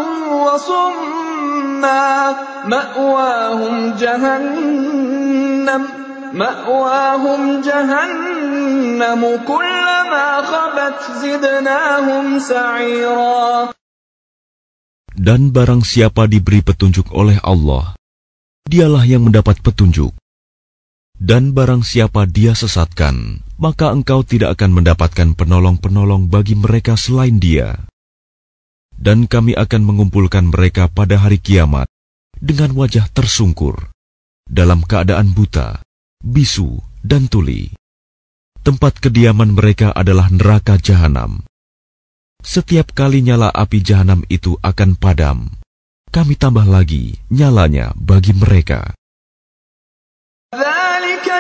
Speaker 2: وَصُمًّا مَأْوَاهُمْ جَهَنَّمُ مَأْوَاهُمْ جَهَنَّمُ كُلَّمَا خَبَتْ زِدْنَاهُمْ سَعِيرًا.
Speaker 1: Dan barang siapa diberi petunjuk oleh Allah, dialah yang mendapat petunjuk. Dan barang siapa Dia sesatkan, maka engkau tidak akan mendapatkan penolong-penolong bagi mereka selain Dia. Dan kami akan mengumpulkan mereka pada hari kiamat dengan wajah tersungkur, dalam keadaan buta, bisu, dan tuli. Tempat kediaman mereka adalah neraka jahanam. Setiap kali nyala api jahanam itu akan padam, kami tambah lagi nyalanya bagi mereka.
Speaker 2: ذَلِكَ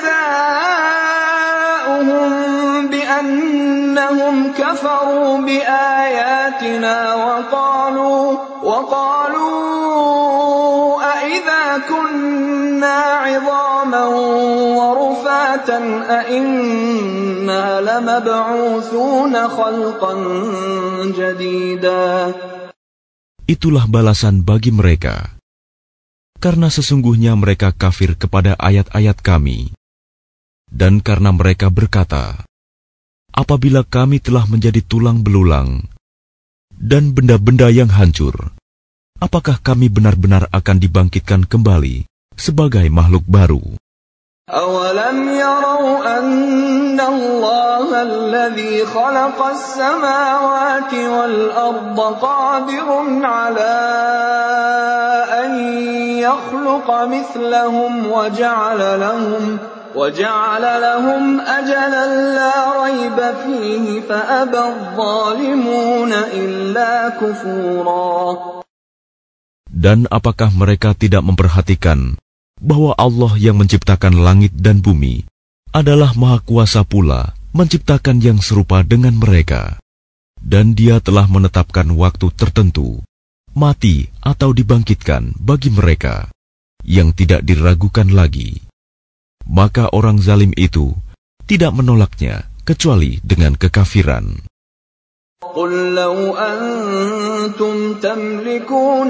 Speaker 2: جَزَاؤُهُم بِأَنَّهُمْ كَفَرُوا بِآيَاتِنَا وَقَالُوا وَقَالُوا أَإِذَا كُنَّا عِظَامًا وَرُفَاتًا أَإِنَّا لَمَبْعُوثُونَ خَلْقًا جَدِيدًا.
Speaker 1: Itulah balasan bagi mereka. Karena sesungguhnya mereka kafir kepada ayat-ayat kami. Dan karena mereka berkata, apabila kami telah menjadi tulang belulang dan benda-benda yang hancur, apakah kami benar-benar akan dibangkitkan kembali sebagai makhluk baru?
Speaker 2: أَوَلَمْ يَرَوْا أَنَّ اللَّهَ الَّذِي خَلَقَ السَّمَاوَاتِ وَالْأَرْضَ قَادِرٌ عَلَىٰ أَن يَخْلُقَ مِثْلَهُمْ وَجَعَلَ لَهُمْ وَجَعَلَ لَهُمْ أَجَلًا لَّا رَيْبَ فِيهِ فَأَبَى الظَّالِمُونَ إِلَّا كُفُورًا.
Speaker 1: Dan apakah mereka tidak memperhatikan bahwa Allah yang menciptakan langit dan bumi adalah Maha Kuasa pula menciptakan yang serupa dengan mereka, dan Dia telah menetapkan waktu tertentu, mati atau dibangkitkan bagi mereka, yang tidak diragukan lagi. Maka orang zalim itu tidak menolaknya kecuali dengan kekafiran.
Speaker 2: قُل لَّوْ أَنتُمْ تَمْلِكُونَ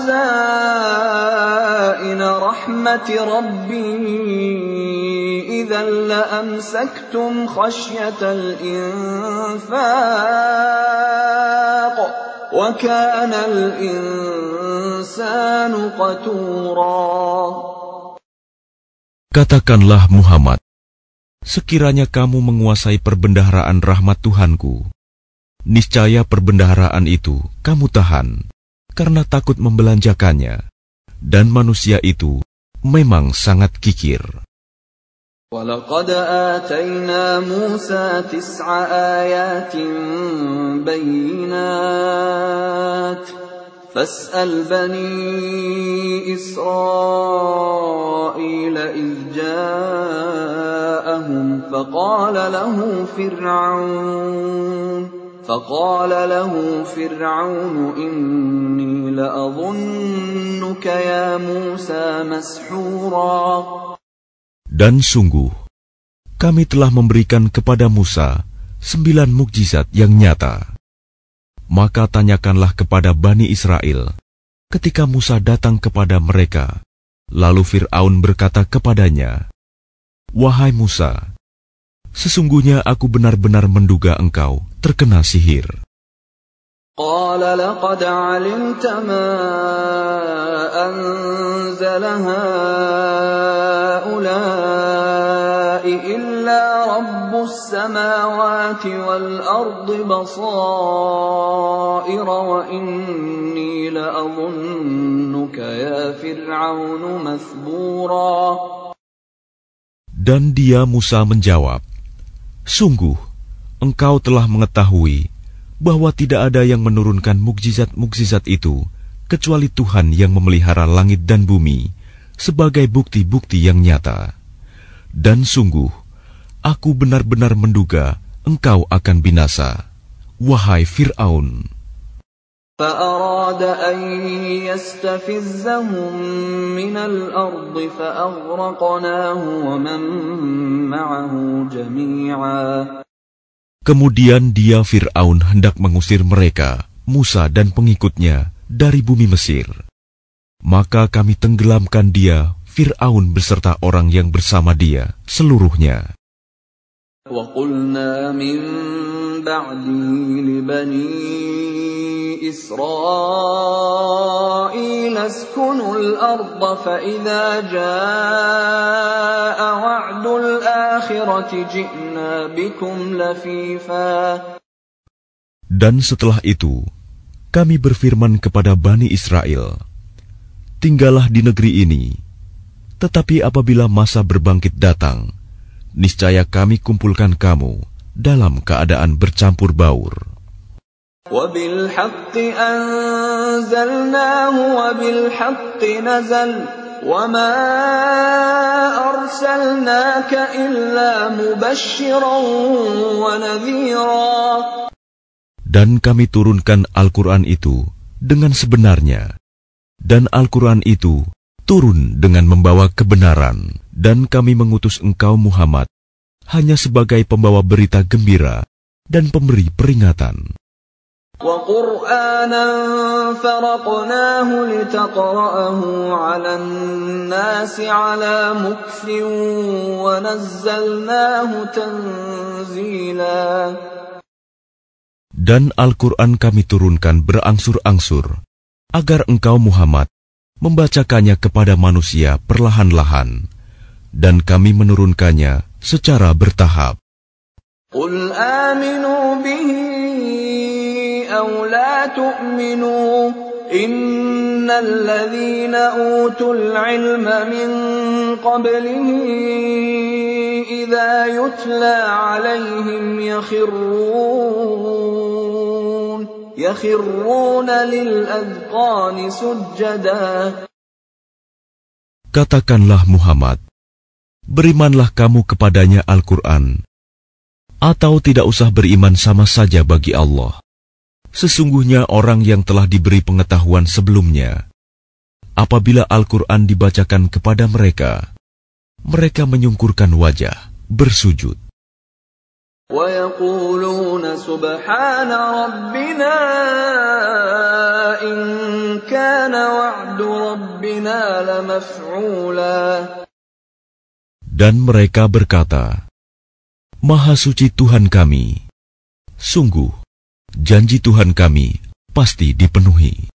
Speaker 2: خَزَائِنَ رَحْمَةِ رَبِّي إِذًا لَّأَمْسَكْتُمْ خَشْيَةَ الْإِنفَاقِ وَكَانَ الْإِنسَانُ قَتُورًا.
Speaker 1: Katakanlah Muhammad, sekiranya kamu menguasai perbendaharaan rahmat Tuhanku, niscaya perbendaharaan itu kamu tahan karena takut membelanjakannya, dan manusia itu memang sangat kikir.
Speaker 2: وَلَقَدْ آتَيْنَا مُوسَى تِسْعَ آيَاتٍ بَيِّنَاتٍ فَاسْأَلْ بَنِي إِسْرَائِيلَ إِذْ جَاءَهُمْ فَقَالَ لَهُ فِرْعَوْنُ فقال له فرعون إني لأظنك يا موسى مسحورا.
Speaker 1: Dan sungguh, kami telah memberikan kepada Musa sembilan mukjizat yang nyata. Maka tanyakanlah kepada Bani Israel ketika Musa datang kepada mereka. Lalu Fir'aun berkata kepadanya, Wahai Musa, sesungguhnya aku benar-benar menduga engkau terkena sihir.
Speaker 2: قال لقد علمت ما أنزل هؤلاء إلا رب السماوات والأرض بصائر وإني لأظنك يا فرعون مثبورا.
Speaker 1: Dan dia Musa menjawab, sungguh engkau telah mengetahui bahwa tidak ada yang menurunkan mukjizat-mukjizat itu kecuali Tuhan yang memelihara langit dan bumi sebagai bukti-bukti yang nyata. Dan sungguh, aku benar-benar menduga engkau akan binasa, wahai Fir'aun.
Speaker 2: فأراد أن يستفزهم من الأرض فأغرقناه ومن معه جميعا.
Speaker 1: Kemudian dia Fir'aun hendak mengusir mereka, Musa dan pengikutnya, dari bumi Mesir. Maka kami tenggelamkan dia, Fir'aun beserta orang yang bersama dia, seluruhnya.
Speaker 2: وَقُلْنَا مِنْ بَعْدِهِ لِبَنِي إِسْرَائِيلَ اسْكُنُوا الْأَرْضَ فَإِذَا جَاءَ وَعْدُ الْآخِرَةِ جِئْنَا بِكُمْ لَفِيفًا.
Speaker 1: Dan setelah itu, kami berfirman kepada Bani Israel, tinggallah di negeri ini, tetapi apabila masa berbangkit datang, niscaya kami kumpulkan kamu dalam keadaan bercampur baur.
Speaker 2: وَبِالْحَقِّ أَنزَلْنَاهُ وَبِالْحَقِّ نَزَلَ وَمَا أَرْسَلْنَاكَ إِلَّا مُبَشِّرًا وَنَذِيرًا.
Speaker 1: Dan kami turunkan Al-Quran itu dengan sebenarnya, dan Al-Quran itu turun dengan membawa kebenaran, dan kami mengutus engkau Muhammad hanya sebagai pembawa berita gembira dan pemberi peringatan.
Speaker 2: وَقُرْآنًا فَرَقْنَاهُ لِتَقْرَأَهُ عَلَى النَّاسِ عَلَى مُكْثٍ وَنَزَّلْنَاهُ تَنزِيلًا.
Speaker 1: Dan Al-Quran kami turunkan berangsur-angsur, agar engkau Muhammad membacakannya kepada manusia perlahan-lahan, dan kami menurunkannya secara bertahap.
Speaker 2: قُلْ آمِنُوا بِهِ أَوْ لَا تُؤْمِنُوا إِنَّ الَّذِينَ أُوتُوا الْعِلْمَ مِنْ قَبْلِهِ إِذَا يُتْلَى عَلَيْهِمْ يَخِرُّونَ يَخِرُّونَ لِلْأَذْقَانِ سُجَّدًا.
Speaker 1: Katakanlah Muhammad, berimanlah kamu kepadanya Al-Quran, atau tidak usah beriman sama saja bagi Allah. Sesungguhnya orang yang telah diberi pengetahuan sebelumnya, apabila Al-Quran dibacakan kepada mereka, mereka menyungkurkan wajah, bersujud.
Speaker 2: وَيَقُولُونَ سُبْحَانَ رَبِّنَا إِنْ كَانَ وَعْدُ رَبِّنَا لَمَفْعُولًا.
Speaker 1: Dan mereka berkata, Maha suci Tuhan kami, sungguh janji Tuhan kami pasti dipenuhi.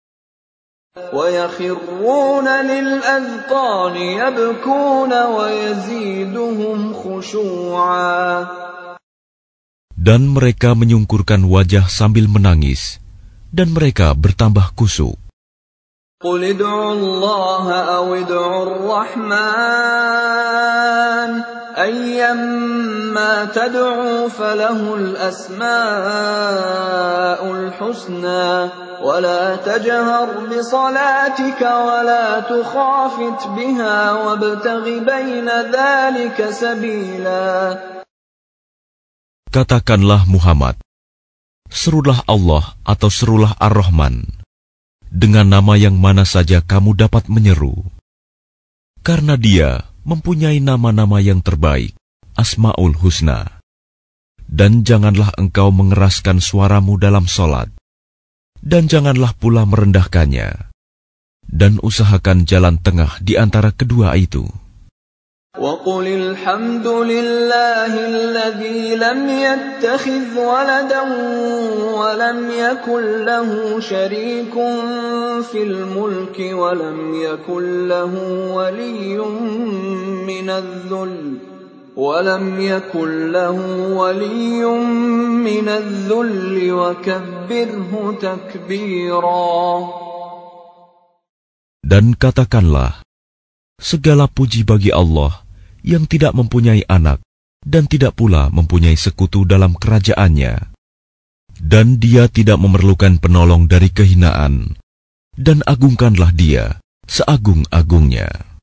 Speaker 2: وَيَخِرُّونَ لِلْأَذْقَانِ يَبْكُونَ وَيَزِيدُهُمْ خُشُوعًا.
Speaker 1: Dan mereka menyungkurkan wajah sambil menangis, dan mereka bertambah kusuk.
Speaker 2: قُلِ ادْعُوا اللَّهَ أَوِ ادْعُوا الرَّحْمَنَ أَيَّمَّا تَدْعُوا فَلَهُ الْأَسْمَاءُ الْحُسْنَى وَلَا تَجْهَرْ بِصَلَاتِكَ وَلَا تُخَافِتْ بِهَا وَابْتَغِ بَيْنَ ذَلِكَ سَبِيلًا.
Speaker 1: Katakanlah Muhammad, serulah Allah atau serulah Ar-Rahman, dengan nama yang mana saja kamu dapat menyeru. Karena dia mempunyai nama-nama yang terbaik, Asma'ul Husna. Dan janganlah engkau mengeraskan suaramu dalam solat, dan janganlah pula merendahkannya, dan usahakan jalan tengah di antara kedua itu.
Speaker 2: وَقُلِ الْحَمْدُ لِلَّهِ الَّذِي لَمْ يَتَّخِذْ وَلَدًا وَلَمْ يَكُنْ لَهُ شَرِيكٌ فِي الْمُلْكِ وَلَمْ يَكُنْ لَهُ وَلِيٌّ مِّنَ الذُّلِّ وَلَمْ يَكُنْ لَهُ وَلِيٌّ مِّنَ الذُّلِّ وَكَبِّرْهُ تَكْبِيرًا.
Speaker 1: Dan katakanlah, segala puji bagi Allah yang tidak mempunyai anak dan tidak pula mempunyai sekutu dalam kerajaannya. Dan dia tidak memerlukan penolong dari kehinaan. Dan agungkanlah dia seagung-agungnya.